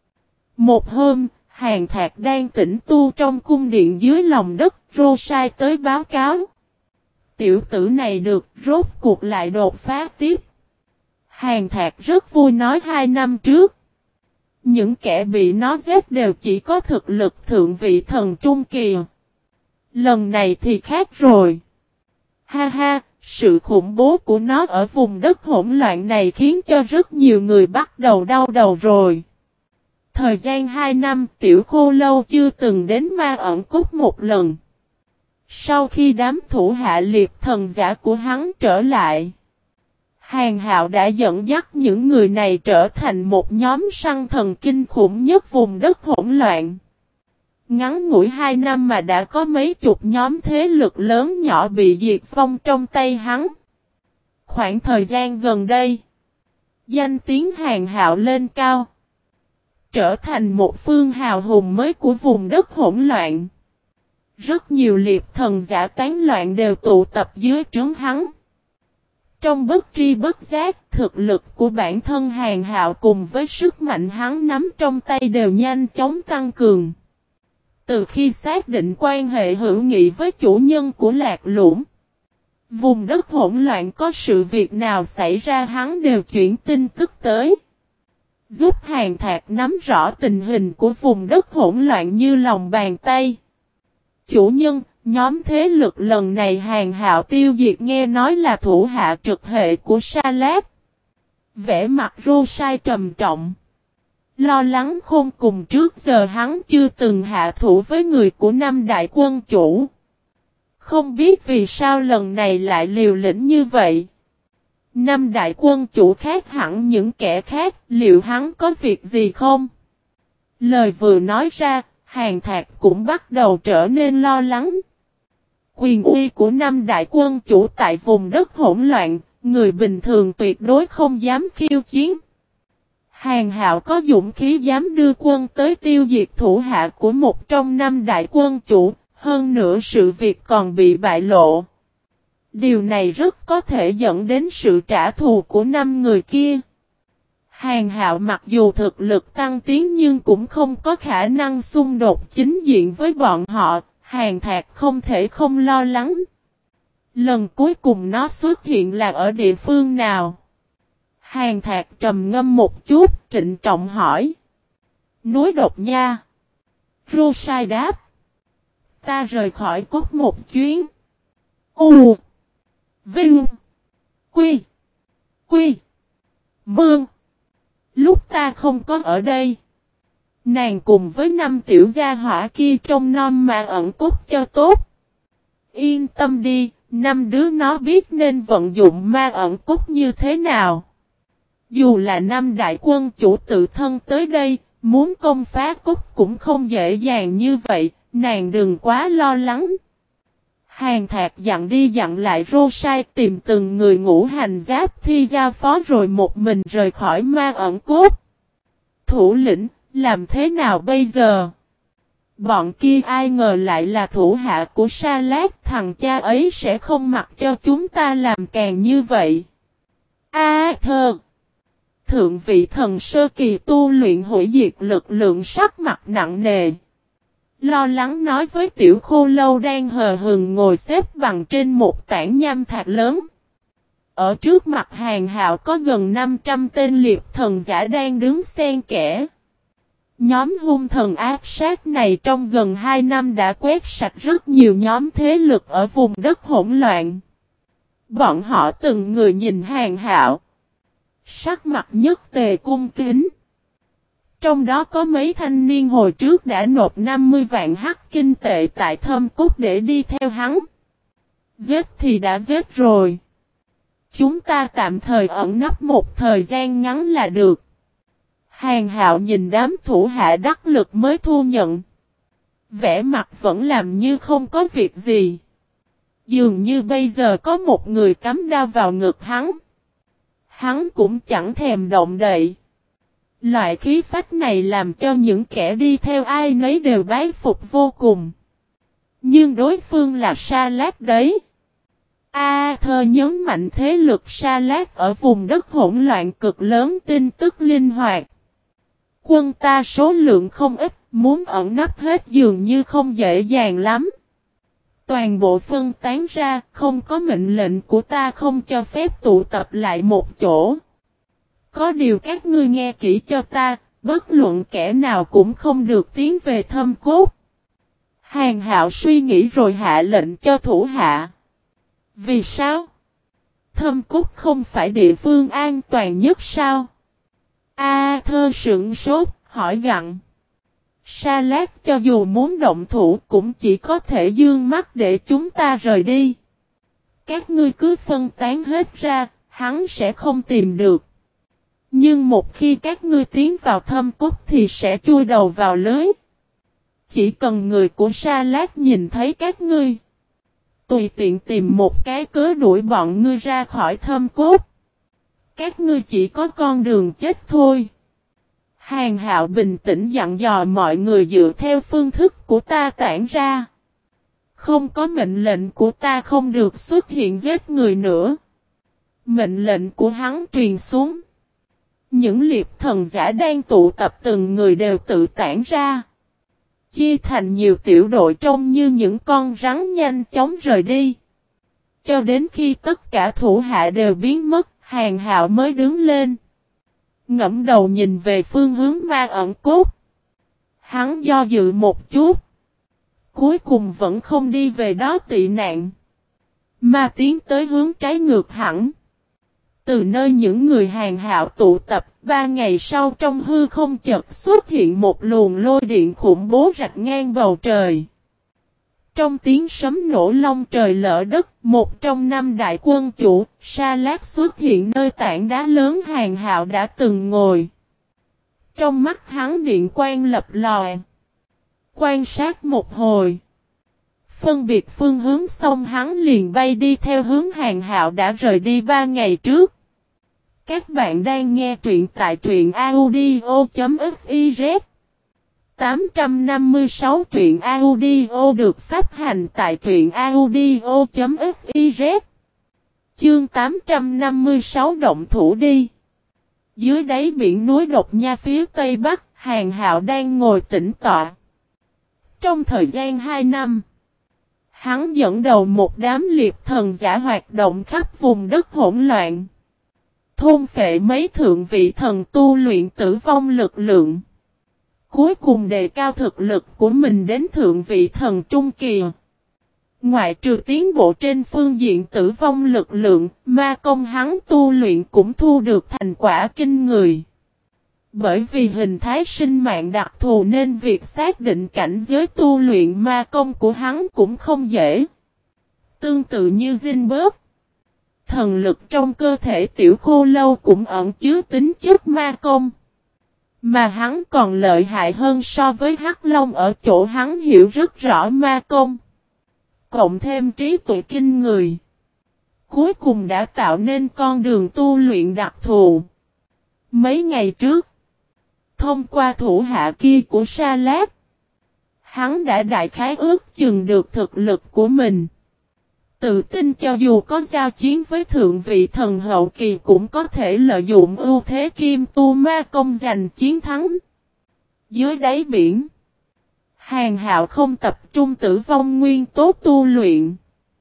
Một hôm, Hàn Thạc đang tĩnh tu trong cung điện dưới lòng đất, Rô sai tới báo cáo. Tiểu tử này được rốt cuộc lại đột phá tiếp. Hàn Thạc rất vui nói 2 năm trước. Những kẻ bị nó giết đều chỉ có thực lực thượng vị thần trung kỳ. Lần này thì khác rồi. Ha ha, sự khủng bố của nó ở vùng đất hỗn loạn này khiến cho rất nhiều người bắt đầu đau đầu rồi. Thời gian 2 năm Tiểu Khô Lâu chưa từng đến ma ẩn cốt một lần. Sau khi đám thủ hạ liệt thần giả của hắn trở lại, Hàn Hạo đã dẫn dắt những người này trở thành một nhóm săn thần kinh khủng nhất vùng đất hỗn loạn. Ngắn ngủi 2 năm mà đã có mấy chục nhóm thế lực lớn nhỏ bị diệt vong trong tay hắn. Khoảng thời gian gần đây, danh tiếng Hàn Hạo lên cao, trở thành một phương hào hùng mới của vùng đất hỗn loạn. Rất nhiều liệt thần giả tán loạn đều tụ tập dưới trướng hắn. Trong bất tri bất giác, thực lực của bản thân Hàn Hạo cùng với sức mạnh hắn nắm trong tay đều nhanh chóng tăng cường. Từ khi xác định quan hệ hữu nghị với chủ nhân của Lạc Lũng, vùng đất hỗn loạn có sự việc nào xảy ra hắn đều chuyển tin tức tới. Giúp Hàn Thạc nắm rõ tình hình của vùng đất hỗn loạn như lòng bàn tay. Chủ nhân, nhóm thế lực lần này Hàn Hạo tiêu diệt nghe nói là thủ hạ trực hệ của Sa Lát. Vẻ mặt Rô Sai trầm trọng. Lo lắng khôn cùng trước giờ hắn chưa từng hạ thủ với người của năm đại quân chủ. Không biết vì sao lần này lại liều lĩnh như vậy. Năm đại quân chủ khác hẳn những kẻ khác, liệu hắn có việc gì không? Lời vừa nói ra, Hàn Thạc cũng bắt đầu trở nên lo lắng. Quyền uy của năm đại quân chủ tại vùng đất hỗn loạn, người bình thường tuyệt đối không dám khiêu chiến. Hàn Hạo có dũng khí dám đưa quân tới tiêu diệt thủ hạ của một trong năm đại quân chủ, hơn nữa sự việc còn bị bại lộ. Điều này rất có thể dẫn đến sự trả thù của năm người kia. Hàn Hạo mặc dù thực lực tăng tiến nhưng cũng không có khả năng xung đột chính diện với bọn họ, Hàn Thạc không thể không lo lắng. Lần cuối cùng nó xuất hiện là ở địa phương nào? Hàn Thạc trầm ngâm một chút, trịnh trọng hỏi. Núi Độc Nha. Rosai đáp. Ta rời khỏi cốt một chuyến. U. Vinh. Quy. Quy. Mương. Lúc ta không có ở đây. Nàng cùng với năm tiểu gia hỏa kia trông nom mà ẩn cốt cho tốt. Yên tâm đi, năm đứa nó biết nên vận dụng ma ẩn cốt như thế nào. Dù là năm đại quân chủ tự thân tới đây, muốn công phá cốt cũng không dễ dàng như vậy, nàng đừng quá lo lắng. Hàn Thạc dặn đi dặn lại Rosai tìm từng người ngũ hành giáp thi giao phó rồi một mình rời khỏi ma ẩn cốt. Thủ lĩnh, làm thế nào bây giờ? Bọn kia ai ngờ lại là thủ hạ của Sa Lát, thằng cha ấy sẽ không mặc cho chúng ta làm càng như vậy. Thơ! Thượng vị thần sơ kỳ tu luyện hủy diệt lực lượng sắc mặt nặng nề. Lo lắng nói với tiểu khô lâu đang hờ hừng ngồi xếp bằng trên một tảng nham thạch lớn. Ở trước mặt Hàn Hạo có gần 500 tên liệp thần giả đang đứng xen kẽ. Nhóm hung thần ác sát này trong gần 2 năm đã quét sạch rất nhiều nhóm thế lực ở vùng đất hỗn loạn. Bọn họ từng người nhìn Hàn Hạo. Sắc mặt nhất tề cung kính. Trong đó có mấy thanh niên hồi trước đã nộp 50 vạn hắc kinh tệ tại Thâm Cốt để đi theo hắn. Giết thì đã giết rồi. Chúng ta tạm thời ẩn nấp một thời gian ngắn là được. Hàn Hạo nhìn đám thủ hạ đắc lực mới thu nhận. Vẻ mặt vẫn làm như không có việc gì. Dường như bây giờ có một người cắm đao vào ngực hắn. Hắn cũng chẳng thèm động đậy. Loại khí phách này làm cho những kẻ đi theo ai nấy đều bái phục vô cùng. Nhưng đối phương là Sa Lát đấy. Thơ nhấn mạnh thế lực Sa Lát ở vùng đất hỗn loạn cực lớn, tin tức linh hoạt. Quân ta số lượng không ít, muốn ẩn nấp hết dường như không dễ dàng lắm. Toàn bộ phân tán ra, không có mệnh lệnh của ta không cho phép tụ tập lại một chỗ. Có điều các ngươi nghe kỹ cho ta, bất luận kẻ nào cũng không được tiến về Thâm Cốt. Hàn Hạo suy nghĩ rồi hạ lệnh cho thủ hạ. Vì sao? Thâm Cốt không phải địa phương an toàn nhất sao? Thơ sững sốt, hỏi gặng. Sa Lát cho dù muốn động thủ cũng chỉ có thể dương mắt để chúng ta rời đi. Các ngươi cứ phân tán hết ra, hắn sẽ không tìm được. Nhưng một khi các ngươi tiến vào Thâm Cốt thì sẽ chui đầu vào lưới. Chỉ cần người của Sa Lát nhìn thấy các ngươi, tùy tiện tìm một cái cớ đuổi bọn ngươi ra khỏi Thâm Cốt. Các ngươi chỉ có con đường chết thôi. Hàn Hạo bình tĩnh dặn dò mọi người dựa theo phương thức của ta tản ra. Không có mệnh lệnh của ta không được xuất hiện giết người nữa. Mệnh lệnh của hắn truyền xuống. Những liệp thần giả đang tụ tập từng người đều tự tản ra. Chia thành nhiều tiểu đội trông như những con rắn nhanh chóng rời đi. Cho đến khi tất cả thủ hạ đều biến mất, Hàn Hạo mới đứng lên. Ngẫm đầu nhìn về phương hướng ma ẩn cốt. Hắn do dự một chút. Cuối cùng vẫn không đi về đó tị nạn. Mà tiến tới hướng trái ngược hẳn. Từ nơi những người Hàn Hạo tụ tập, 3 ngày sau trong hư không chợt xuất hiện một luồng lôi điện khủng bố rạch ngang bầu trời. Trong tiếng sấm nổ long trời lỡ đất, một trong năm đại quân chủ, Sa Lát xuất hiện nơi tảng đá lớn Hàn Hạo đã từng ngồi. Trong mắt hắn điện quang lập lòe. Quan sát một hồi. Phân biệt phương hướng xong hắn liền bay đi theo hướng Hàn Hạo đã rời đi 3 ngày trước. Các bạn đang nghe truyện tại truyện audio.fiz 856 truyện audio được phát hành tại truyện audio.fiz Chương 856 động thủ đi. Dưới đáy biển núi Độc Nha phía tây bắc, Hàn Hạo đang ngồi tĩnh tọa. Trong thời gian 2 năm, hắn dẫn đầu một đám liệp thần giả hoạt động khắp vùng đất hỗn loạn. Thôn phệ mấy thượng vị thần tu luyện tử vong lực lượng. Cuối cùng đề cao thực lực của mình đến thượng vị thần trung kỳ. Ngoại trừ tiến bộ trên phương diện tử vong lực lượng, ma công hắn tu luyện cũng thu được thành quả kinh người. Bởi vì hình thái sinh mạng đặc thù nên việc xác định cảnh giới tu luyện ma công của hắn cũng không dễ. Tương tự như Zinberg, thần lực trong cơ thể tiểu khô lâu cũng ẩn chứa tính chất ma công. Mà hắn còn lợi hại hơn so với Hắc Long ở chỗ hắn hiểu rất rõ ma công. Cộng thêm trí tuệ kinh người. Cuối cùng đã tạo nên con đường tu luyện đặc thù. Mấy ngày trước, thông qua thủ hạ kia của Sa Lát, hắn đã đại khái ước chừng được thực lực của mình. Tự tin cho dù có giao chiến với thượng vị thần hậu kỳ cũng có thể lợi dụng ưu thế kim tu ma công giành chiến thắng. Dưới đáy biển, Hàn Hạo không tập trung tử vong nguyên tố tu luyện,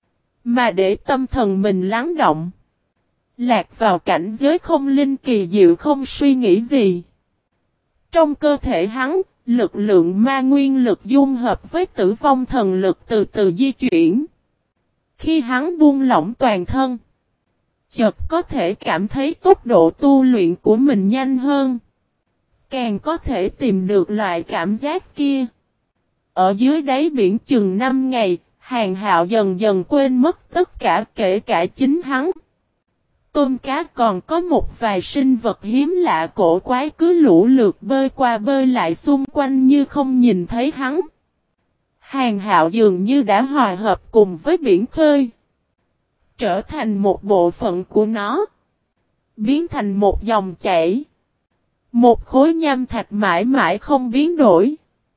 mà để tâm thần mình lắng động, lạc vào cảnh giới không linh kỳ diệu không suy nghĩ gì. Trong cơ thể hắn, lực lượng ma nguyên lực dung hợp với tử vong thần lực từ từ di chuyển. Khi hắn buông lỏng toàn thân, chợt có thể cảm thấy tốc độ tu luyện của mình nhanh hơn. Càng có thể tìm được loại cảm giác kia. Ở dưới đáy biển chừng 5 ngày, Hàn Hạo dần dần quên mất tất cả kể cả chính hắn. Tôm cá còn có một vài sinh vật hiếm lạ cổ quái cứ lũ lượt bơi qua bơi lại xung quanh như không nhìn thấy hắn. Hàn Hạo dường như đã hòa hợp cùng với biển khơi, trở thành một bộ phận của nó, biến thành một dòng chảy, một khối nham thạch mãi mãi không biến đổi.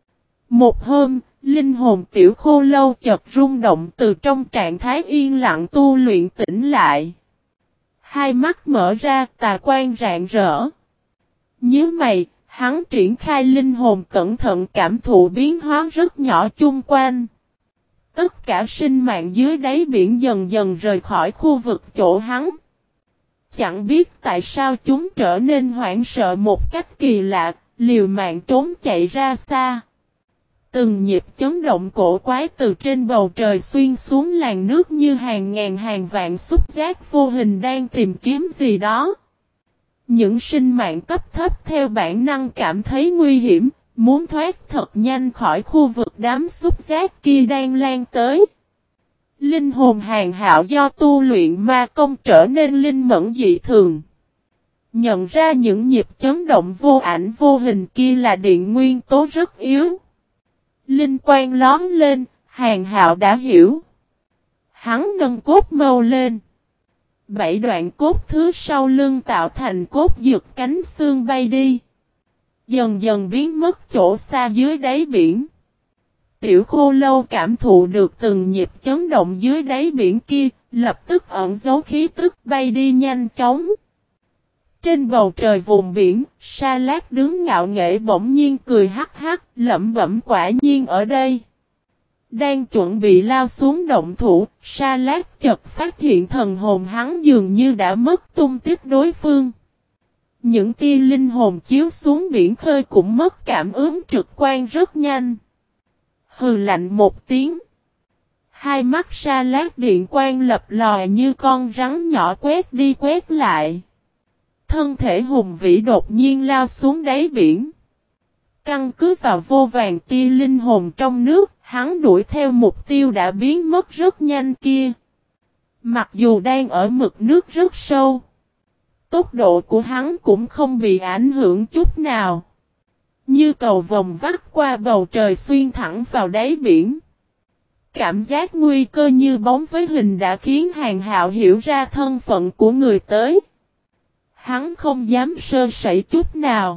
Một hôm, linh hồn tiểu khô lâu chợt rung động từ trong trạng thái yên lặng tu luyện tỉnh lại. Hai mắt mở ra, tà quang rạng rỡ. Nhớ mày, hắn triển khai linh hồn cẩn thận cảm thụ biến hóa rất nhỏ chung quanh. Tất cả sinh mạng dưới đáy biển dần dần rời khỏi khu vực chỗ hắn. Chẳng biết tại sao chúng trở nên hoảng sợ một cách kỳ lạ, liều mạng trốn chạy ra xa. Từng nhịp chấn động cổ quái từ trên bầu trời xuyên xuống làn nước như hàng ngàn hàng vạn xúc giác vô hình đang tìm kiếm gì đó. Những sinh mạng cấp thấp theo bản năng cảm thấy nguy hiểm, muốn thoát thật nhanh khỏi khu vực đám xúc giác kia đang lan tới. Linh hồn Hàn Hạo do tu luyện ma công trở nên linh mẫn dị thường. Nhận ra những nhịp chấn động vô ảnh vô hình kia là điện nguyên tố rất yếu. Linh quang lóm lên, Hàn Hạo đã hiểu. Hắn nâng cốt mâu lên. 7 đoạn cốt thứ sau lưng tạo thành cốt dược cánh xương bay đi. Dần dần biến mất chỗ xa dưới đáy biển. Tiểu khô lâu cảm thụ được từng nhịp chấn động dưới đáy biển kia, lập tức ẩn giấu khí tức bay đi nhanh chóng. Trên bầu trời vùng biển, Sa Lát đứng ngạo nghễ bỗng nhiên cười hắc hắc, lẩm bẩm quả nhiên ở đây. Đang chuẩn bị lao xuống động thủ, Sa Lát chợt phát hiện thần hồn hắn dường như đã mất tung tích đối phương. Những tia linh hồn chiếu xuống biển khơi cũng mất cảm ứng trực quan rất nhanh. Hừ lạnh một tiếng. Hai mắt Sa Lát điện quang lập lòi như con rắn nhỏ quét đi quét lại. Thân thể hùng vĩ đột nhiên lao xuống đáy biển. Căn cứ vào vô vàn tia linh hồn trong nước, hắn đuổi theo mục tiêu đã biến mất rất nhanh kia. Mặc dù đang ở mực nước rất sâu, tốc độ của hắn cũng không bị ảnh hưởng chút nào. Như cầu vồng vắt qua bầu trời xuyên thẳng vào đáy biển. Cảm giác nguy cơ như bóng với hình đã khiến Hàn Hạo hiểu ra thân phận của người tới. Hắn không dám sơ sẩy chút nào.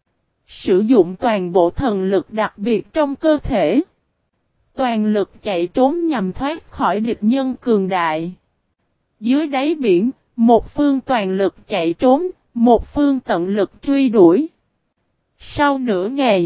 Sử dụng toàn bộ thần lực đặc biệt trong cơ thể. Toàn lực chạy trốn nhằm thoát khỏi địch nhân cường đại. Dưới đáy biển, một phương toàn lực chạy trốn, một phương tận lực truy đuổi. Sau nửa ngày,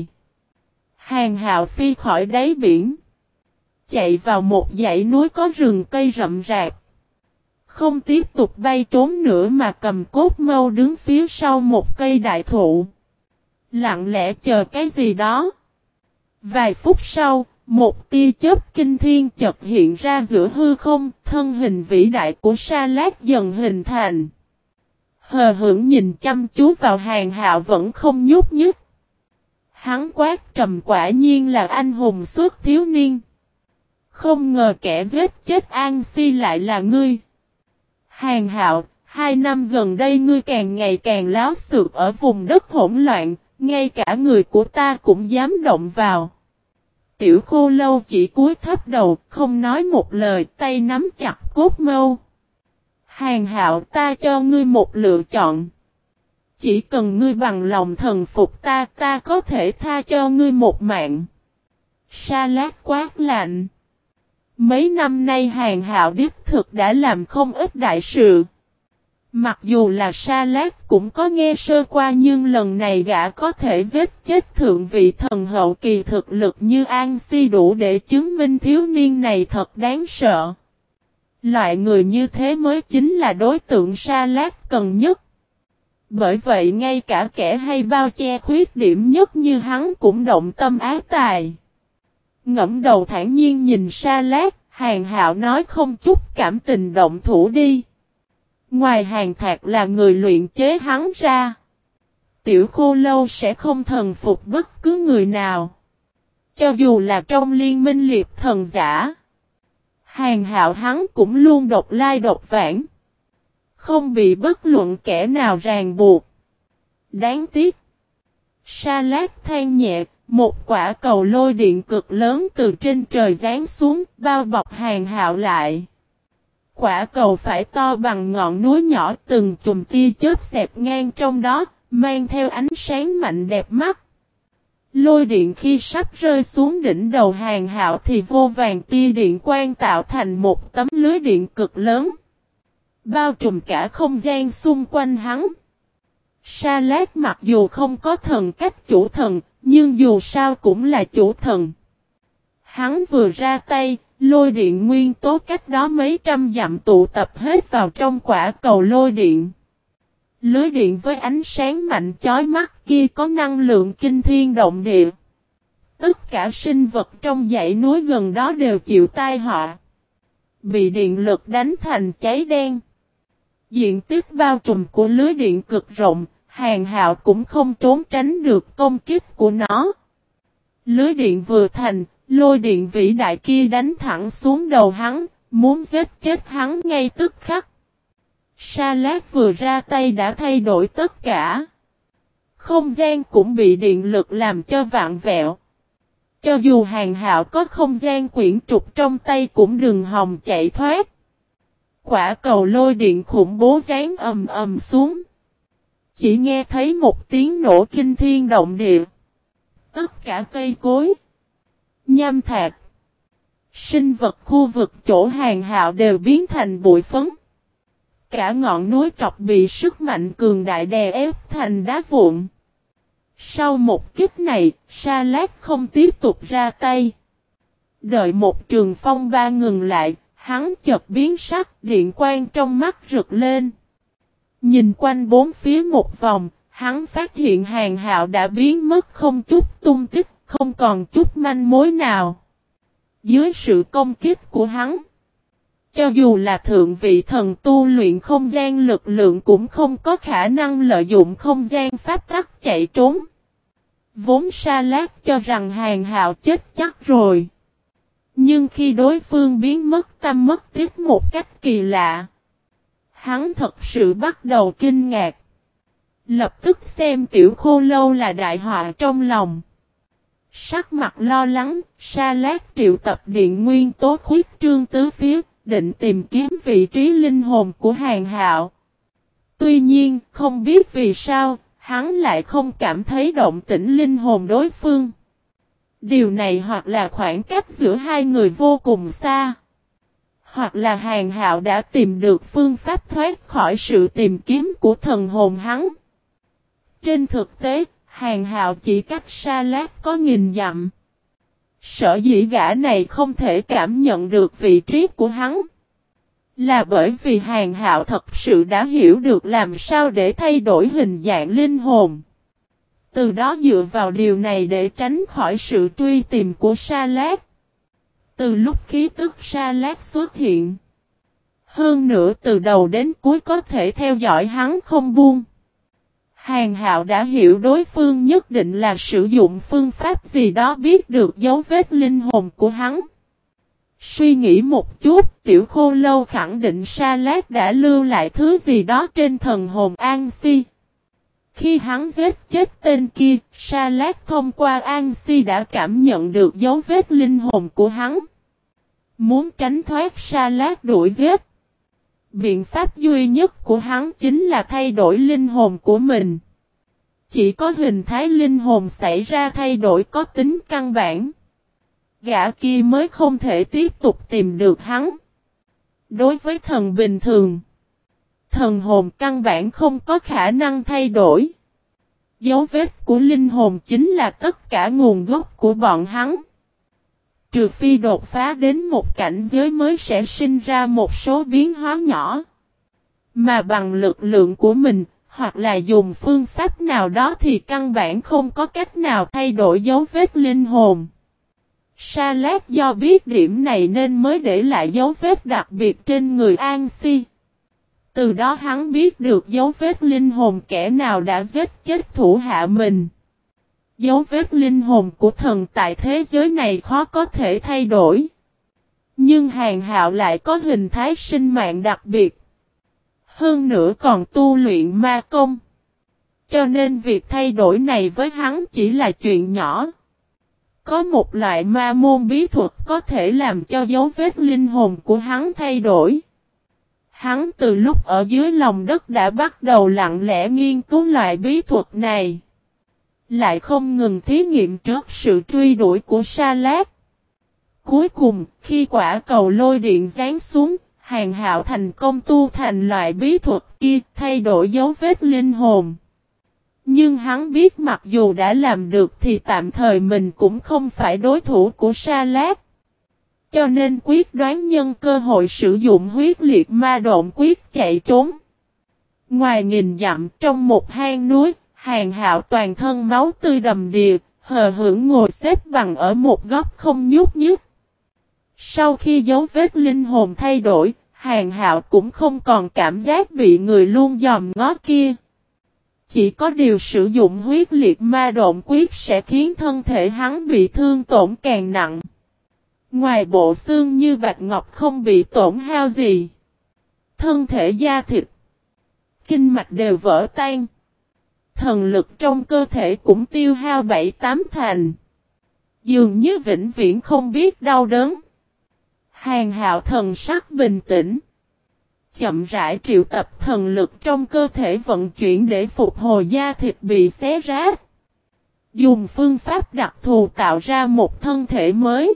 Hàn Hạo phi khỏi đáy biển. Chạy vào một dãy núi có rừng cây rậm rạp. Không tiếp tục bay trốn nữa mà cầm cốt mâu đứng phía sau một cây đại thụ. Lặng lẽ chờ cái gì đó. Vài phút sau, một tia chớp kinh thiên chợt hiện ra giữa hư không, thân hình vĩ đại của Sa Lát dần hình thành. Hờ hững nhìn chăm chú vào Hàn Hạo vẫn không nhúc nhích. Hắn quát trầm quả nhiên là anh hùng suốt thiếu niên. Không ngờ kẻ giết chết An Si lại là ngươi. Hàn Hạo, 2 năm gần đây ngươi càng ngày càng láo xược ở vùng đất hỗn loạn, ngay cả người của ta cũng dám động vào. Tiểu Khô Lâu chỉ cúi thấp đầu, không nói một lời, tay nắm chặt cốt mâu. Hàn Hạo, ta cho ngươi một lựa chọn. Chỉ cần ngươi bằng lòng thần phục ta, ta có thể tha cho ngươi một mạng. Sa Lát quát lạnh. Mấy năm nay Hàn Hạo đích thực đã làm không ít đại sự. Mặc dù là Sa Lát cũng có nghe sơ qua nhưng lần này gã có thể giết chết thượng vị thần hậu kỳ thực lực như An Si đủ để chứng minh thiếu niên này thật đáng sợ. Loại người như thế mới chính là đối tượng Sa Lát cần nhất. Bởi vậy ngay cả kẻ hay bao che khuyết điểm nhất như hắn cũng động tâm ái tài. Ngẫm đầu thản nhiên nhìn Sa Lát, Hàn Hạo nói không chút cảm tình động thủ đi. Ngoài Hàn Thạc là người luyện chế hắn ra, Tiểu Khô Lâu sẽ không thần phục bất cứ người nào. Cho dù là trong liên minh liệt thần giả, Hàn Hạo hắn cũng luôn độc lai độc vãng, không bị bất luận kẻ nào ràng buộc. Đáng tiếc. Sa Lát than nhẹ, một quả cầu lôi điện cực lớn từ trên trời giáng xuống, bao bọc Hàn Hạo lại. Quả cầu phải to bằng ngọn núi nhỏ, từng chùm tia chớp xẹp ngang trong đó, mang theo ánh sáng mạnh đẹp mắt. Lôi điện khi sắp rơi xuống đỉnh đầu Hàn Hạo thì vô vàn tia điện quang tạo thành một tấm lưới điện cực lớn, bao trùm cả không gian xung quanh hắn. Sa Lát mặc dù không có thần cách chủ thần, nhưng dù sao cũng là chủ thần. Hắn vừa ra tay, lôi điện nguyên tố cách đó mấy trăm dặm tụ tập hết vào trong quả cầu lôi điện. Lưới điện với ánh sáng mạnh chói mắt kia có năng lượng kinh thiên động địa. Tất cả sinh vật trong dãy núi gần đó đều chịu tai họa. Bị điện lực đánh thành cháy đen. Diện tích bao trùm của lưới điện cực rộng, Hàn Hạo cũng không trốn tránh được công kích của nó. Lưới điện vừa thành, lôi điện vĩ đại kia đánh thẳng xuống đầu hắn, muốn giết chết hắn ngay tức khắc. Sa Lát vừa ra tay đã thay đổi tất cả. Không gian cũng bị điện lực làm cho vạn vẹo. Cho dù Hàn Hạo có không gian quyển trục trong tay cũng đừng hòng chạy thoát. Quả cầu lôi điện khủng bố giáng ầm ầm xuống. Chỉ nghe thấy một tiếng nổ kinh thiên động địa. Tất cả cây cối, nham thạch, sinh vật khu vực chỗ Hàn Hạo đều biến thành bụi phấn. Cả ngọn núi trọc bị sức mạnh cường đại đè ép thành đá vụn. Sau một kích này, Sa Lát không tiếp tục ra tay. Đợi một trường phong ba ngừng lại, hắn chợt biến sắc, điện quang trong mắt rực lên. Nhìn quanh bốn phía một vòng, hắn phát hiện Hàn Hạo đã biến mất không chút tung tích, không còn chút manh mối nào. Dưới sự công kích của hắn, cho dù là thượng vị thần tu luyện không gian lực lượng cũng không có khả năng lợi dụng không gian pháp tắc chạy trốn. Vốn Sa Lát cho rằng Hàn Hạo chết chắc rồi. Nhưng khi đối phương biến mất tâm mất tích một cách kỳ lạ, hắn thật sự bắt đầu kinh ngạc. Lập tức xem Tiểu Khô Lâu là đại họa trong lòng. Sắc mặt lo lắng, Sa Lát triệu tập điện nguyên tố khuyết trương tứ phía, định tìm kiếm vị trí linh hồn của Hàn Hạo. Tuy nhiên, không biết vì sao, hắn lại không cảm thấy động tĩnh linh hồn đối phương. Điều này hoặc là khoảng cách giữa hai người vô cùng xa, hoặc là Hàn Hạo đã tìm được phương pháp thoát khỏi sự tìm kiếm của thần hồn hắn. Trên thực tế, Hàn Hạo chỉ cách Sa Lát có 1000 dặm. Sở dĩ gã này không thể cảm nhận được vị trí của hắn, là bởi vì Hàn Hạo thật sự đã hiểu được làm sao để thay đổi hình dạng linh hồn. Từ đó dựa vào điều này để tránh khỏi sự truy tìm của Sa Lát. Từ lúc khí tức Sa Lát xuất hiện, hơn nữa từ đầu đến cuối có thể theo dõi hắn không buông, Hàn Hạo đã hiểu đối phương nhất định là sử dụng phương pháp gì đó biết được dấu vết linh hồn của hắn. Suy nghĩ một chút, Tiểu Khô Lâu khẳng định Sa Lát đã lưu lại thứ gì đó trên thần hồn An Si. Khi hắn giết chết tên kia, Sa Lát thông qua An Si đã cảm nhận được dấu vết linh hồn của hắn. Muốn tránh thoát Sa Lát đuổi giết, biện pháp duy nhất của hắn chính là thay đổi linh hồn của mình. Chỉ có hình thái linh hồn xảy ra thay đổi có tính căn bản, gã kia mới không thể tiếp tục tìm được hắn. Đối với thần bình thường, thần hồn căn bản không có khả năng thay đổi. Dấu vết của linh hồn chính là tất cả nguồn gốc của bọn hắn. Trừ phi đột phá đến một cảnh giới mới sẽ sinh ra một số biến hóa nhỏ. Mà bằng lực lượng của mình, hoặc là dùng phương pháp nào đó thì căn bản không có cách nào thay đổi dấu vết linh hồn. Sa Lát do biết điểm này nên mới để lại dấu vết đặc biệt trên người An Si. Từ đó hắn biết được dấu vết linh hồn kẻ nào đã giết chết thủ hạ mình. Dấu vết linh hồn của thần tại thế giới này khó có thể thay đổi. Nhưng Hàn Hạo lại có hình thái sinh mạng đặc biệt. Hơn nữa còn tu luyện ma công. Cho nên việc thay đổi này với hắn chỉ là chuyện nhỏ. Có một loại ma môn bí thuật có thể làm cho dấu vết linh hồn của hắn thay đổi. Hắn từ lúc ở dưới lòng đất đã bắt đầu lặng lẽ nghiên cứu loại bí thuật này. Lại không ngừng thí nghiệm trước sự truy đuổi của Sa Lát. Cuối cùng, khi quả cầu lôi điện giáng xuống, Hàn Hạo thành công tu thành loại bí thuật kia, thay đổi dấu vết linh hồn. Nhưng hắn biết mặc dù đã làm được thì tạm thời mình cũng không phải đối thủ của Sa Lát. Cho nên quyết đoán nhân cơ hội sử dụng huyết liệt ma độn quyết chạy trốn. Ngoài 1000 dặm trong một hang núi, Hàn Hạo toàn thân máu tươi đầm đìa, hờ hững ngồi xếp bằng ở một góc không nhúc nhích. Sau khi dấu vết linh hồn thay đổi, Hàn Hạo cũng không còn cảm giác bị người luôn dòm ngó kia. Chỉ có điều sử dụng huyết liệt ma độn quyết sẽ khiến thân thể hắn bị thương tổn càng nặng. Ngoài bộ xương như bạch ngọc không bị tổn hao gì, thân thể da thịt, kinh mạch đều vỡ tan. Thần lực trong cơ thể cũng tiêu hao 7-8 thành. Dường như vĩnh viễn không biết đau đớn. Hàn Hạo thần sắc bình tĩnh, chậm rãi triệu tập thần lực trong cơ thể vận chuyển để phục hồi da thịt bị xé rách. Dùng phương pháp đặc thù tạo ra một thân thể mới.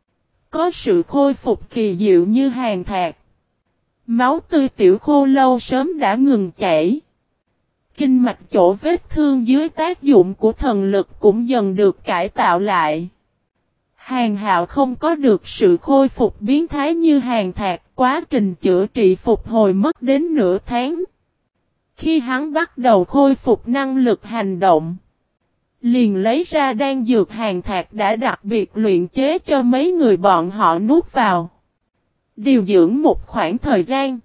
Có sự khôi phục kỳ diệu như hàn thạc. Máu tươi Tiểu Khô Lâu sớm đã ngừng chảy. Kinh mạch chỗ vết thương dưới tác dụng của thần lực cũng dần được cải tạo lại. Hàn Hạo không có được sự khôi phục biến thái như hàn thạc, quá trình chữa trị phục hồi mất đến nửa tháng. Khi hắn bắt đầu khôi phục năng lực hành động, liền lấy ra đan dược hàn thạc đã đặc biệt luyện chế cho mấy người bọn họ nuốt vào. Điều dưỡng một khoảng thời gian,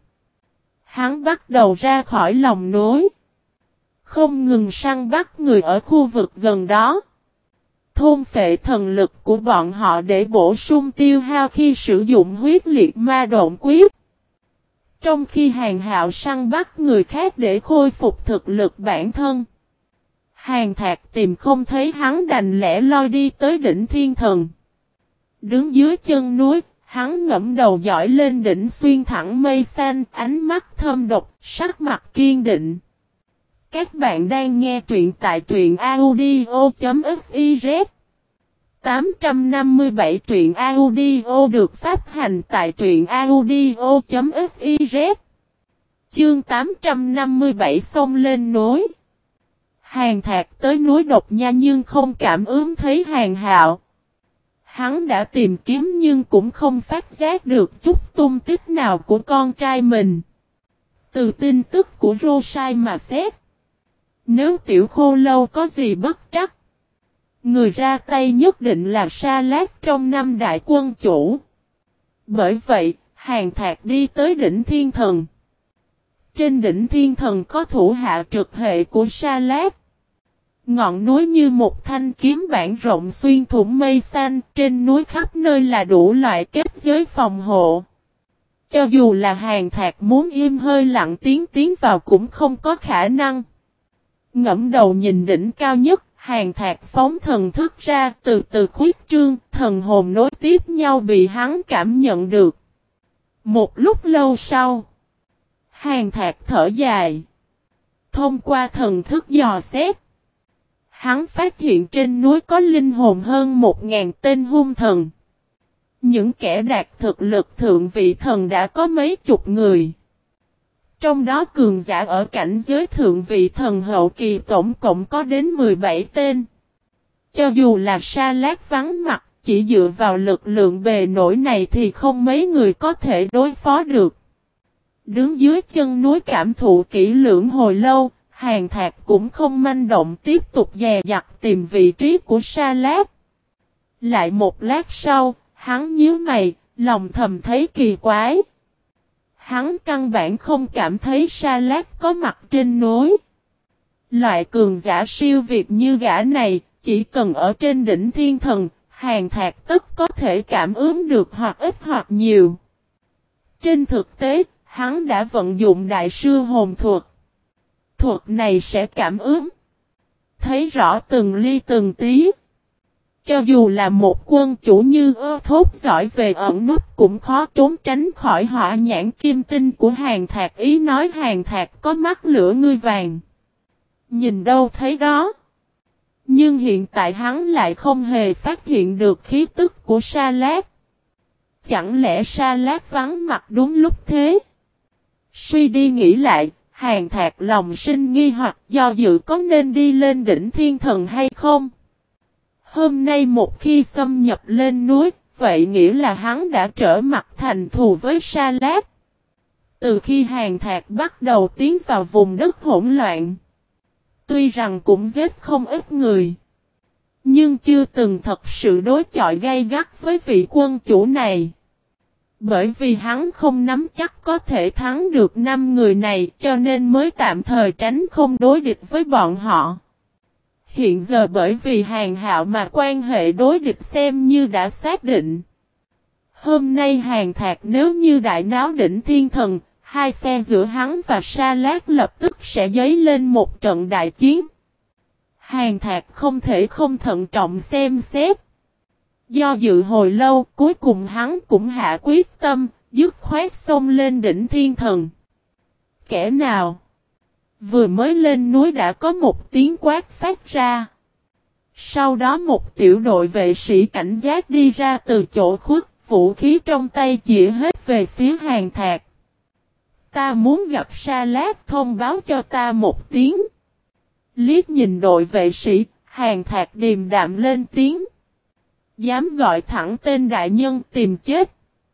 hắn bắt đầu ra khỏi lòng núi, không ngừng săn bắt người ở khu vực gần đó. thôn phệ thần lực của bọn họ để bổ sung tiêu hao khi sử dụng huyết liệt ma độn quyết. Trong khi Hàn Hạo săn bắt người khác để khôi phục thực lực bản thân. Hàn Thạc tìm không thấy hắn đành lẻ loi đi tới đỉnh Thiên Thần. Đứng dưới chân núi, hắn ngẫm đầu dõi lên đỉnh xuyên thẳng mây xanh, ánh mắt thâm độc, sắc mặt kiên định. Các bạn đang nghe truyện tại truyện audio.fiz 857 truyện audio được phát hành tại truyện audio.fiz Chương 857 xông lên núi. Hàn Thạc tới núi Độc Nha nhưng không cảm ứng thấy Hàn Hạo. Hắn đã tìm kiếm nhưng cũng không phát giác được chút tung tích nào của con trai mình. Từ tin tức của Rosai mà xét. Nếu Tiểu Khô Lâu có gì bất trắc, người ra tay nhất định là Sa Lát trong năm đại quân chủ. Bởi vậy, Hàn Thạc đi tới đỉnh Thiên Thần. Trên đỉnh Thiên Thần có thủ hạ trực hệ của Sa Lát. Ngọn núi như một thanh kiếm bản rộng xuyên thủng mây xanh, trên núi khắp nơi là đủ loại kết giới phòng hộ. Cho dù là Hàn Thạc muốn im hơi lặng tiếng tiến vào cũng không có khả năng. Ngẫm đầu nhìn đỉnh cao nhất, Hàn Thạc phóng thần thức ra, từ từ khuyết trương, thần hồn nối tiếp nhau bị hắn cảm nhận được. Một lúc lâu sau, Hàn Thạc thở dài. Thông qua thần thức dò xét, hắn phát hiện trên núi có linh hồn hơn 1.000 tên hung thần. Những kẻ đạt thực lực thượng vị thần đã có mấy chục người. Trong đó cường giả ở cảnh giới thượng vị thần hậu kỳ tổng cộng có đến 17 tên. Cho dù là Sa Lát vắng mặt, chỉ dựa vào lực lượng bề nổi này thì không mấy người có thể đối phó được. Đứng dưới chân núi cảm thụ kỹ lưỡng hồi lâu, Hàn Thạc cũng không manh động tiếp tục dè dặt tìm vị trí của Sa Lát. Lại một lát sau, hắn nhíu mày, lòng thầm thấy kỳ quái. Hắn căn bản không cảm thấy Sa Lát có mặt trên núi. Loại cường giả siêu việt như gã này, chỉ cần ở trên đỉnh Thiên Thần, Hàn Thạc tất có thể cảm ứng được hoặc ít hoặc nhiều. Trên thực tế, hắn đã vận dụng đại sư hồn thuật. Thuật này sẽ cảm ứng, thấy rõ từng ly từng tí. Cho dù là một quân chủ như Thốt giỏi về ẩn nút cũng khó trốn tránh khỏi hỏa nhãn kim tinh của Hàn Thạc. Ý nói Hàn Thạc có mắt lửa ngươi vàng, nhìn đâu thấy đó. Nhưng hiện tại hắn lại không hề phát hiện được khí tức của Sa Lát. Chẳng lẽ Sa Lát vắng mặt đúng lúc thế? Suy đi nghĩ lại, Hàn Thạc lòng sinh nghi hoặc do dự có nên đi lên đỉnh Thiên Thần hay không. Hôm nay một khi xâm nhập lên núi, vậy nghĩa là hắn đã trở mặt thành thù với Sa Lát. Từ khi Hàn Thạc bắt đầu tiến vào vùng đất hỗn loạn, tuy rằng cũng giết không ít người, nhưng chưa từng thật sự đối chọi gay gắt với vị quân chủ này. Bởi vì hắn không nắm chắc có thể thắng được 5 người này cho nên mới tạm thời tránh không đối địch với bọn họ. Hiện giờ bởi vì Hàn Hạo mà quan hệ đối địch xem như đã xác định. Hôm nay Hàn Thạc nếu như đại náo đỉnh Thiên Thần, hai phe giữa hắn và Sa Lát lập tức sẽ dấy lên một trận đại chiến. Hàn Thạc không thể không thận trọng xem xét. Do dự hồi lâu, cuối cùng hắn cũng hạ quyết tâm, dứt khoát xông lên đỉnh Thiên Thần. Kẻ nào? Vừa mới lên núi đã có một tiếng quát phát ra. Sau đó một tiểu đội vệ sĩ cảnh giác đi ra từ chỗ khuất, vũ khí trong tay chĩa hết về phía Hàn Thạc. Ta muốn gặp Sa Lát, thông báo cho ta một tiếng. Liếc nhìn đội vệ sĩ, Hàn Thạc điềm đạm lên tiếng. Dám gọi thẳng tên đại nhân tìm chết.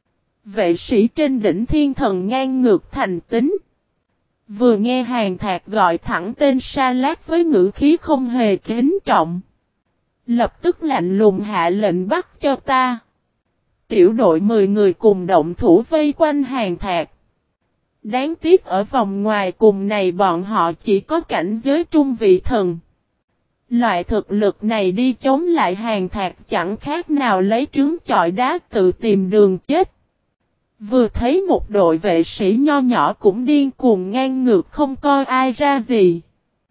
Vệ sĩ trên đỉnh Thiên Thần ngang ngược thành tính. Vừa nghe Hàn Thạc gọi thẳng tên Sa Lát với ngữ khí không hề kính trọng. Lập tức lạnh lùng hạ lệnh bắt cho ta. Tiểu đội 10 người cùng động thủ vây quanh Hàn Thạc. Đáng tiếc ở vòng ngoài cùng này bọn họ chỉ có cảnh giới trung vị thần. Loại thực lực này đi chống lại Hàn Thạc chẳng khác nào lấy trứng chọi đá tự tìm đường chết. Vừa thấy một đội vệ sĩ nho nhỏ cũng điên cuồng ngang ngược không coi ai ra gì.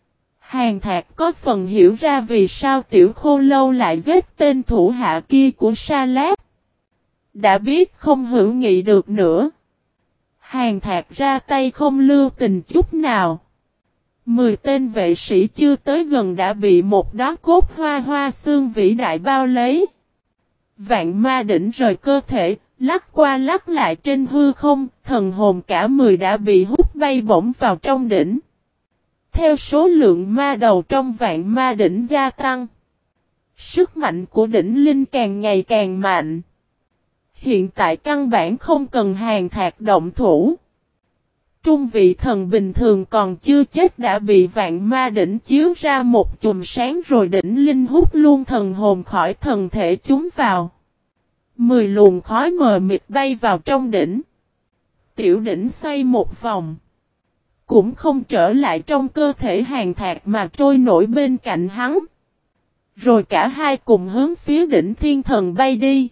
Hàn Thạc có phần hiểu ra vì sao Tiểu Khô Lâu lại giết tên thủ hạ kia của Sa Lát. Đã biết không hữu nghị được nữa. Hàn Thạc ra tay không lưu tình chút nào. 10 tên vệ sĩ chưa tới gần đã bị một đóa cốt hoa hoa xương vĩ đại bao lấy. Vạn ma đỉnh rời cơ thể, lắc qua lắc lại trên hư không, thần hồn cả 10 đã bị hút bay bổng vào trong đỉnh. Theo số lượng ma đầu trong vạn ma đỉnh gia tăng, sức mạnh của đỉnh linh càng ngày càng mạnh. Hiện tại căn bản không cần Hàn Thạc động thủ. Trung vị thần bình thường còn chưa chết đã bị vạn ma đỉnh chiếu ra một chùm sáng rồi đỉnh linh hút luôn thần hồn khỏi thần thể chúng vào. 10 luồng khói mờ mịt bay vào trong đỉnh. Tiểu đỉnh xoay một vòng. Cũng không trở lại trong cơ thể Hàn Thạc mà trôi nổi bên cạnh hắn. Rồi cả hai cùng hướng phía đỉnh thiên thần bay đi.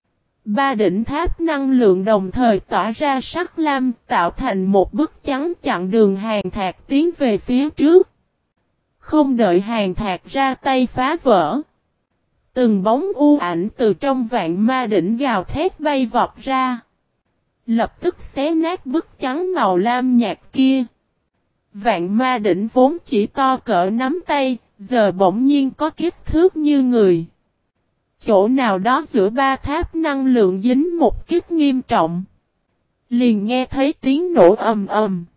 3 đỉnh tháp năng lượng đồng thời tỏa ra sắc lam tạo thành một bức chắn chặn đường Hàn Thạc tiến về phía trước. Không đợi Hàn Thạc ra tay phá vỡ. Từng bóng u ảnh từ trong vạn ma đỉnh gào thét bay vọt ra. Lập tức xé nát bức chắn màu lam nhạt kia. Vạn ma đỉnh vốn chỉ to cỡ nắm tay, giờ bỗng nhiên có kích thước như người. Chỗ nào đó giữa 3 tháp năng lượng dính một kích nghiêm trọng. Liền nghe thấy tiếng nổ ầm ầm.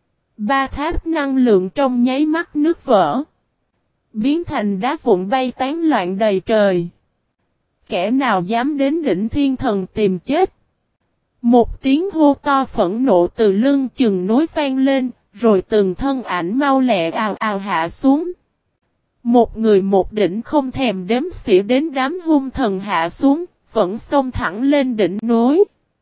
3 tháp năng lượng trong nháy mắt nứt vỡ. Biến thành đá vụn bay tán loạn đầy trời. Kẻ nào dám đến đỉnh thiên thần tìm chết. Một tiếng hô to phẫn nộ từ lưng chừng núi vang lên, rồi từng thân ảnh mau lẹ ào ào hạ xuống. Một người một đỉnh không thèm đếm xỉa đến đám hung thần hạ xuống, vẫn xông thẳng lên đỉnh núi.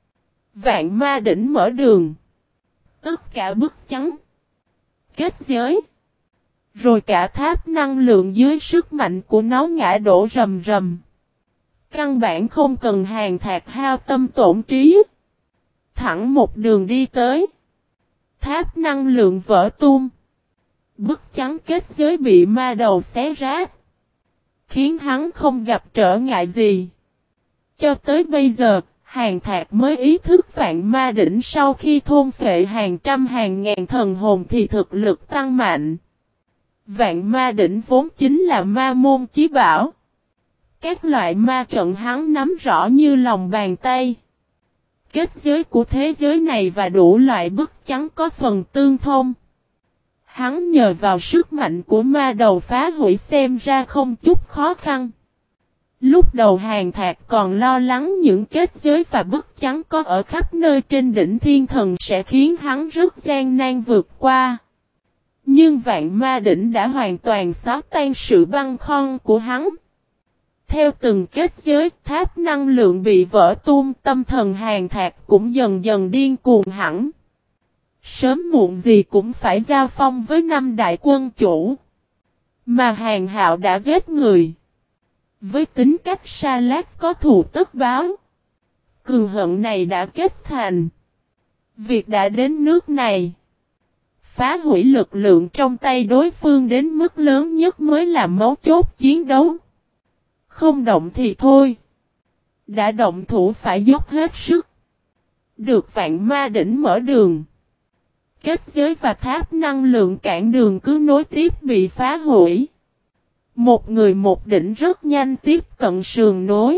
Vạn ma đỉnh mở đường. Tất cả bức chắn. Kết giới. Rồi cả tháp năng lượng dưới sức mạnh của nó ngã đổ rầm rầm. Căn bản không cần Hàn Thạc hao tâm tổn trí. Thẳng một đường đi tới. Tháp năng lượng vỡ tung. Bức chắn kết giới bị ma đầu xé rách. Khiến hắn không gặp trở ngại gì. Cho tới bây giờ, Hàn Thạc mới ý thức vạn ma đỉnh sau khi thôn phệ hàng trăm hàng ngàn thần hồn thì thực lực tăng mạnh. Vạn ma đỉnh vốn chính là ma môn chí bảo. Các loại ma trận hắn nắm rõ như lòng bàn tay. Kết giới của thế giới này và đủ loại bức chắn có phần tương thông. Hắn nhờ vào sức mạnh của ma đầu phá hủy xem ra không chút khó khăn. Lúc đầu Hàn Thạc còn lo lắng những kết giới và bức chắn có ở khắp nơi trên đỉnh thiên thần sẽ khiến hắn rất gian nan vượt qua. Nhưng vạn ma đỉnh đã hoàn toàn xóa tan sự băn khoăn của hắn. Theo từng kết giới, tháp năng lượng bị vỡ tung, tâm thần Hàn Thạc cũng dần dần điên cuồng hẳn. Sớm muộn gì cũng phải giao phong với 5 đại quân chủ. Mà Hàn Hạo đã giết người. Với tính cách Sa Lát có thù tất báo. Cừu hận này đã kết thành. Việc đã đến nước này. Phá hủy lực lượng trong tay đối phương đến mức lớn nhất mới là mấu chốt chiến đấu. Không động thì thôi. Đã động thủ phải dốc hết sức. Được vạn ma đỉnh mở đường. Kết giới và tháp năng lượng cản đường cứ nối tiếp bị phá hủy. Một người một đỉnh rất nhanh tiếp cận sườn nối.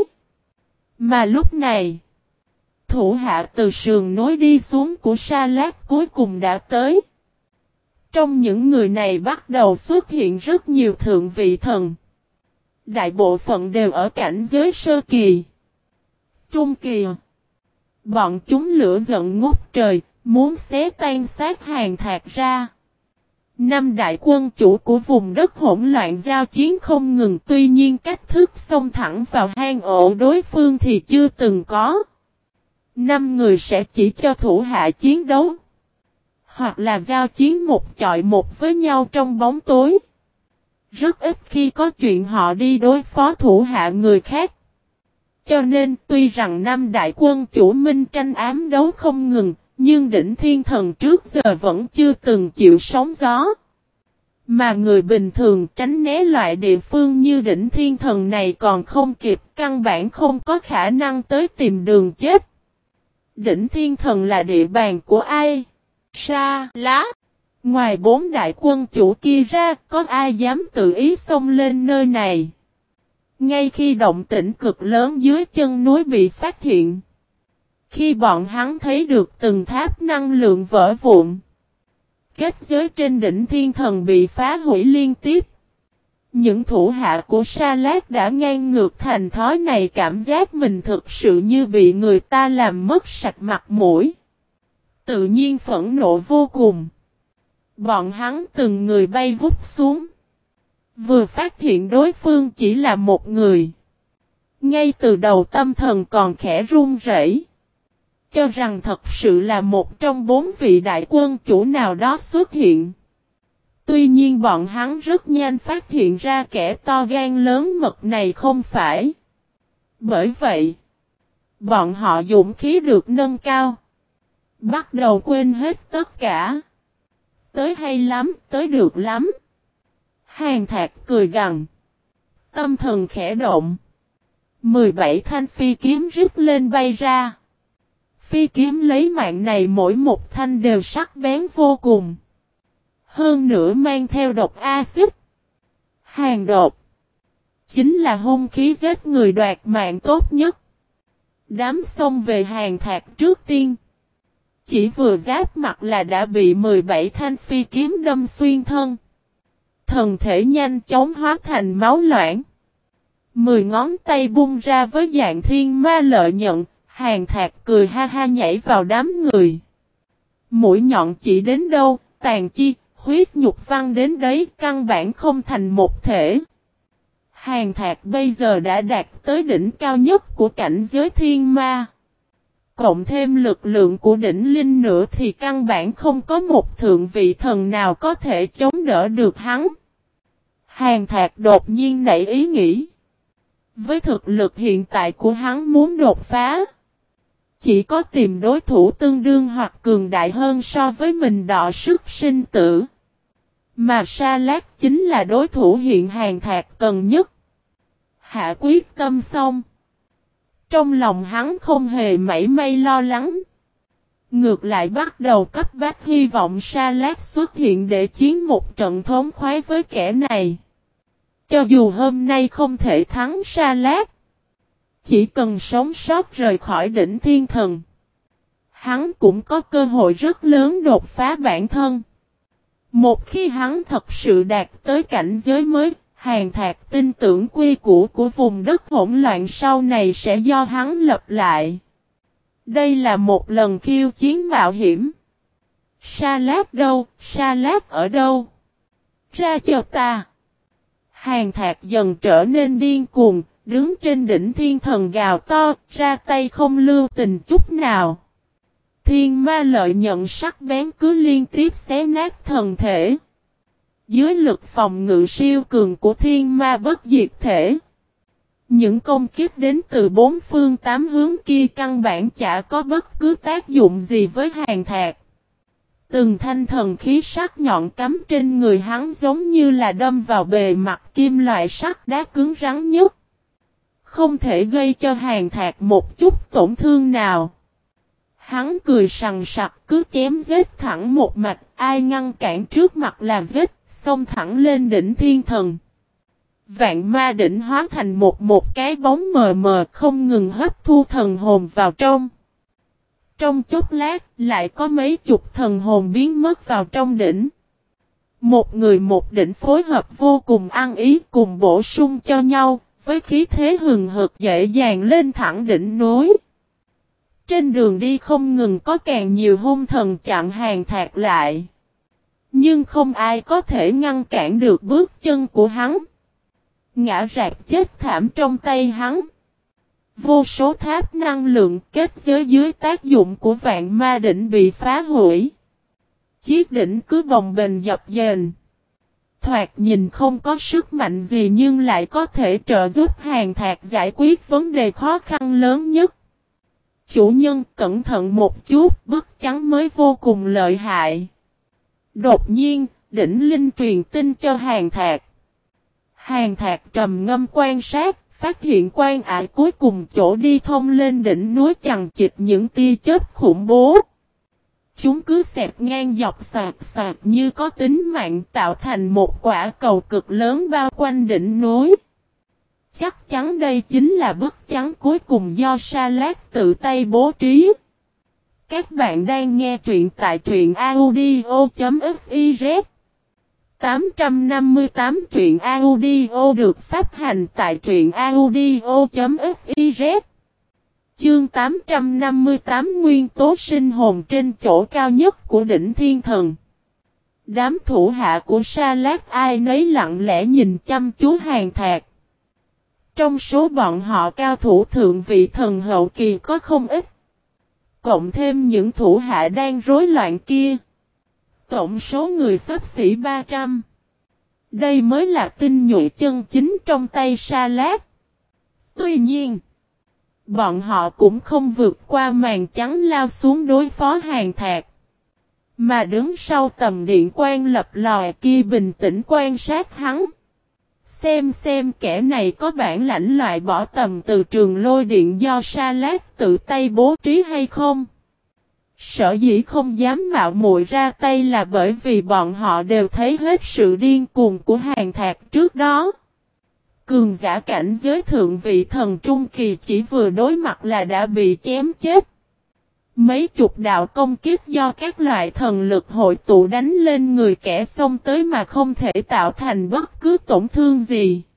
Mà lúc này, thủ hạ từ sườn nối đi xuống của Sa Lát cuối cùng đã tới. Trong những người này bắt đầu xuất hiện rất nhiều thượng vị thần. Đại bộ phận đều ở cảnh giới sơ kỳ, trung kỳ. Bọn chúng lửa giận ngút trời, muốn xé tan xác Hàn Thạc ra. 5 đại quân chủ của vùng đất hỗn loạn giao chiến không ngừng, tuy nhiên cách thức xông thẳng vào hang ổ đối phương thì chưa từng có. 5 người sẽ chỉ cho thủ hạ chiến đấu. Hoặc là giao chiến một chọi một với nhau trong bóng tối. Rất ít khi có chuyện họ đi đối phó thủ hạ người khác. Cho nên tuy rằng năm đại quân chủ minh tranh ám đấu không ngừng, nhưng đỉnh thiên thần trước giờ vẫn chưa từng chịu sóng gió. Mà người bình thường tránh né loại địa phương như đỉnh thiên thần này còn không kịp, căn bản không có khả năng tới tìm đường chết. Đỉnh thiên thần là địa bàn của ai? Sa Lá. Ngoài 4 đại quân chủ kia ra, có ai dám tự ý xông lên nơi này? Ngay khi động tĩnh cực lớn dưới chân núi bị phát hiện, khi bọn hắn thấy được từng tháp năng lượng vỡ vụn, kết giới trên đỉnh thiên thần bị phá hủy liên tiếp, những thủ hạ của Sa Lát đã ngang ngược thành thói này, cảm giác mình thực sự như bị người ta làm mất sạch mặt mũi. Tự nhiên phẫn nộ vô cùng. Bọn hắn từng người bay vút xuống. Vừa phát hiện đối phương chỉ là một người. Ngay từ đầu tâm thần còn khẽ run rẩy, cho rằng thật sự là một trong 4 vị đại quân chủ nào đó xuất hiện. Tuy nhiên bọn hắn rất nhanh phát hiện ra kẻ to gan lớn mật này không phải. Bởi vậy, bọn họ dũng khí được nâng cao. Bắt đầu quên hết tất cả. Tới hay lắm, tới được lắm. Hàn Thạc cười gằn. Tâm thần khẽ động. 17 thanh phi kiếm rít lên bay ra. Phi kiếm lấy mạng này mỗi một thanh đều sắc bén vô cùng. Hơn nữa mang theo độc axit. Hàn độc. Chính là hung khí giết người đoạt mạng tốt nhất. Đám xông về Hàn Thạc trước tiên. Chỉ vừa giáp mặt là đã bị 17 thanh phi kiếm đâm xuyên thân. Thần thể nhanh chóng hóa thành máu loãng. 10 ngón tay bung ra với dạng thiên ma lợi nhận. Hàn Thạc cười ha ha nhảy vào đám người. Mũi nhọn chỉ đến đâu, tàn chi, huyết nhục văng đến đấy, căn bản không thành một thể. Hàn Thạc bây giờ đã đạt tới đỉnh cao nhất của cảnh giới thiên ma. Cộng thêm lực lượng của đỉnh linh nữa thì căn bản không có một thượng vị thần nào có thể chống đỡ được hắn. Hàn Thạc đột nhiên nảy ý nghĩ. Với thực lực hiện tại của hắn muốn đột phá, chỉ có tìm đối thủ tương đương hoặc cường đại hơn so với mình đọ sức sinh tử. Mà Sa Lát chính là đối thủ hiện Hàn Thạc cần nhất. Hạ quyết tâm xong. Trong lòng hắn không hề mảy may lo lắng. Ngược lại bắt đầu cấp bách hy vọng Sa Lát xuất hiện để chiến một trận thống khoái với kẻ này. Cho dù hôm nay không thể thắng Sa Lát, chỉ cần sống sót rời khỏi đỉnh thiên thần, hắn cũng có cơ hội rất lớn đột phá bản thân. Một khi hắn thật sự đạt tới cảnh giới mới, Hàn Thạc tin tưởng quy củ của vùng đất hỗn loạn sau này sẽ do hắn lập lại. Đây là một lần khiêu chiến mạo hiểm. Sa Lát đâu? Sa Lát ở đâu? Ra cho ta! Hàn Thạc dần trở nên điên cuồng, đứng trên đỉnh thiên thần gào to, ra tay không lưu tình chút nào. Thiên ma lợi nhận sắc bén cứ liên tiếp xé nát thần thể. Dưới lực phòng ngự siêu cường của thiên ma bất diệt thể, những công kiếp đến từ 4 phương 8 hướng kia căn bản chả có bất cứ tác dụng gì với Hàn Thạc. Từng thanh thần khí sắc nhọn cắm trên người hắn giống như là đâm vào bề mặt kim loại sắt đá cứng rắn nhất. Không thể gây cho Hàn Thạc một chút tổn thương nào. Hắn cười sằng sặc cứ chém giết thẳng một mạch, ai ngăn cản trước mặt là giết, xông thẳng lên đỉnh thiên thần. Vạn ma đỉnh hóa thành một cái bóng mờ mờ không ngừng hấp thu thần hồn vào trong. Trong chốc lát, lại có mấy chục thần hồn biến mất vào trong đỉnh. Một người một đỉnh phối hợp vô cùng ăn ý cùng bổ sung cho nhau, với khí thế hừng hực dễ dàng lên thẳng đỉnh núi. Trên đường đi không ngừng có càng nhiều hung thần chặn Hàn Thạc lại. Nhưng không ai có thể ngăn cản được bước chân của hắn. Ngã rạp chết thảm trong tay hắn. Vô số tháp năng lượng kết giới dưới tác dụng của vạn ma đỉnh bị phá hủy. Chiếc đỉnh cứ bồng bềnh dập dềnh. thoạt nhìn không có sức mạnh gì nhưng lại có thể trợ giúp Hàn Thạc giải quyết vấn đề khó khăn lớn nhất. Chủ nhân cẩn thận một chút, bức trắng mới vô cùng lợi hại. Đột nhiên, Đỉnh Linh truyền tin cho Hàn Thạc. Hàn Thạc trầm ngâm quan sát, phát hiện quan ải cuối cùng chỗ đi thông lên đỉnh núi chằng chịt những tia chớp khủng bố. Chúng cứ xẹt ngang dọc xoạt xoạt như có tính mạng tạo thành một quả cầu cực lớn bao quanh đỉnh núi. Chắc chắn đây chính là bức trắng cuối cùng do Sa Lát tự tay bố trí. Các bạn đang nghe truyện tại truyện audio.fiz 858 truyện audio được phát hành tại truyện audio.fiz. Chương 858 Nguyên tố sinh hồn trên chỗ cao nhất của đỉnh thiên thần. Đám thủ hạ của Sa Lát ai nấy lặng lẽ nhìn chăm chú Hàn Thạc. Trong số bọn họ cao thủ thượng vị thần hậu kỳ có không ít. Cộng thêm những thủ hạ đang rối loạn kia. Tổng số người xấp xỉ 300. Đây mới là tinh nhuệ chân chính trong tay Sa Lát. Tuy nhiên, bọn họ cũng không vượt qua màn trắng lao xuống đối phó Hàn Thạc. Mà đứng sau tầm điện quan lập lòi kia bình tĩnh quan sát hắn. Xem kẻ này có bản lãnh loại bỏ tầm từ trường lôi điện do Sa Lát tự tay bố trí hay không. Sở dĩ không dám mạo muội ra tay là bởi vì bọn họ đều thấy hết sự điên cuồng của Hàn Thạc trước đó. Cường giả cảnh giới thượng vị thần trung kỳ chỉ vừa đối mặt là đã bị chém chết. Mấy chục đạo công kiếp do các loại thần lực hội tụ đánh lên người kẻ xông tới mà không thể tạo thành bất cứ tổn thương gì.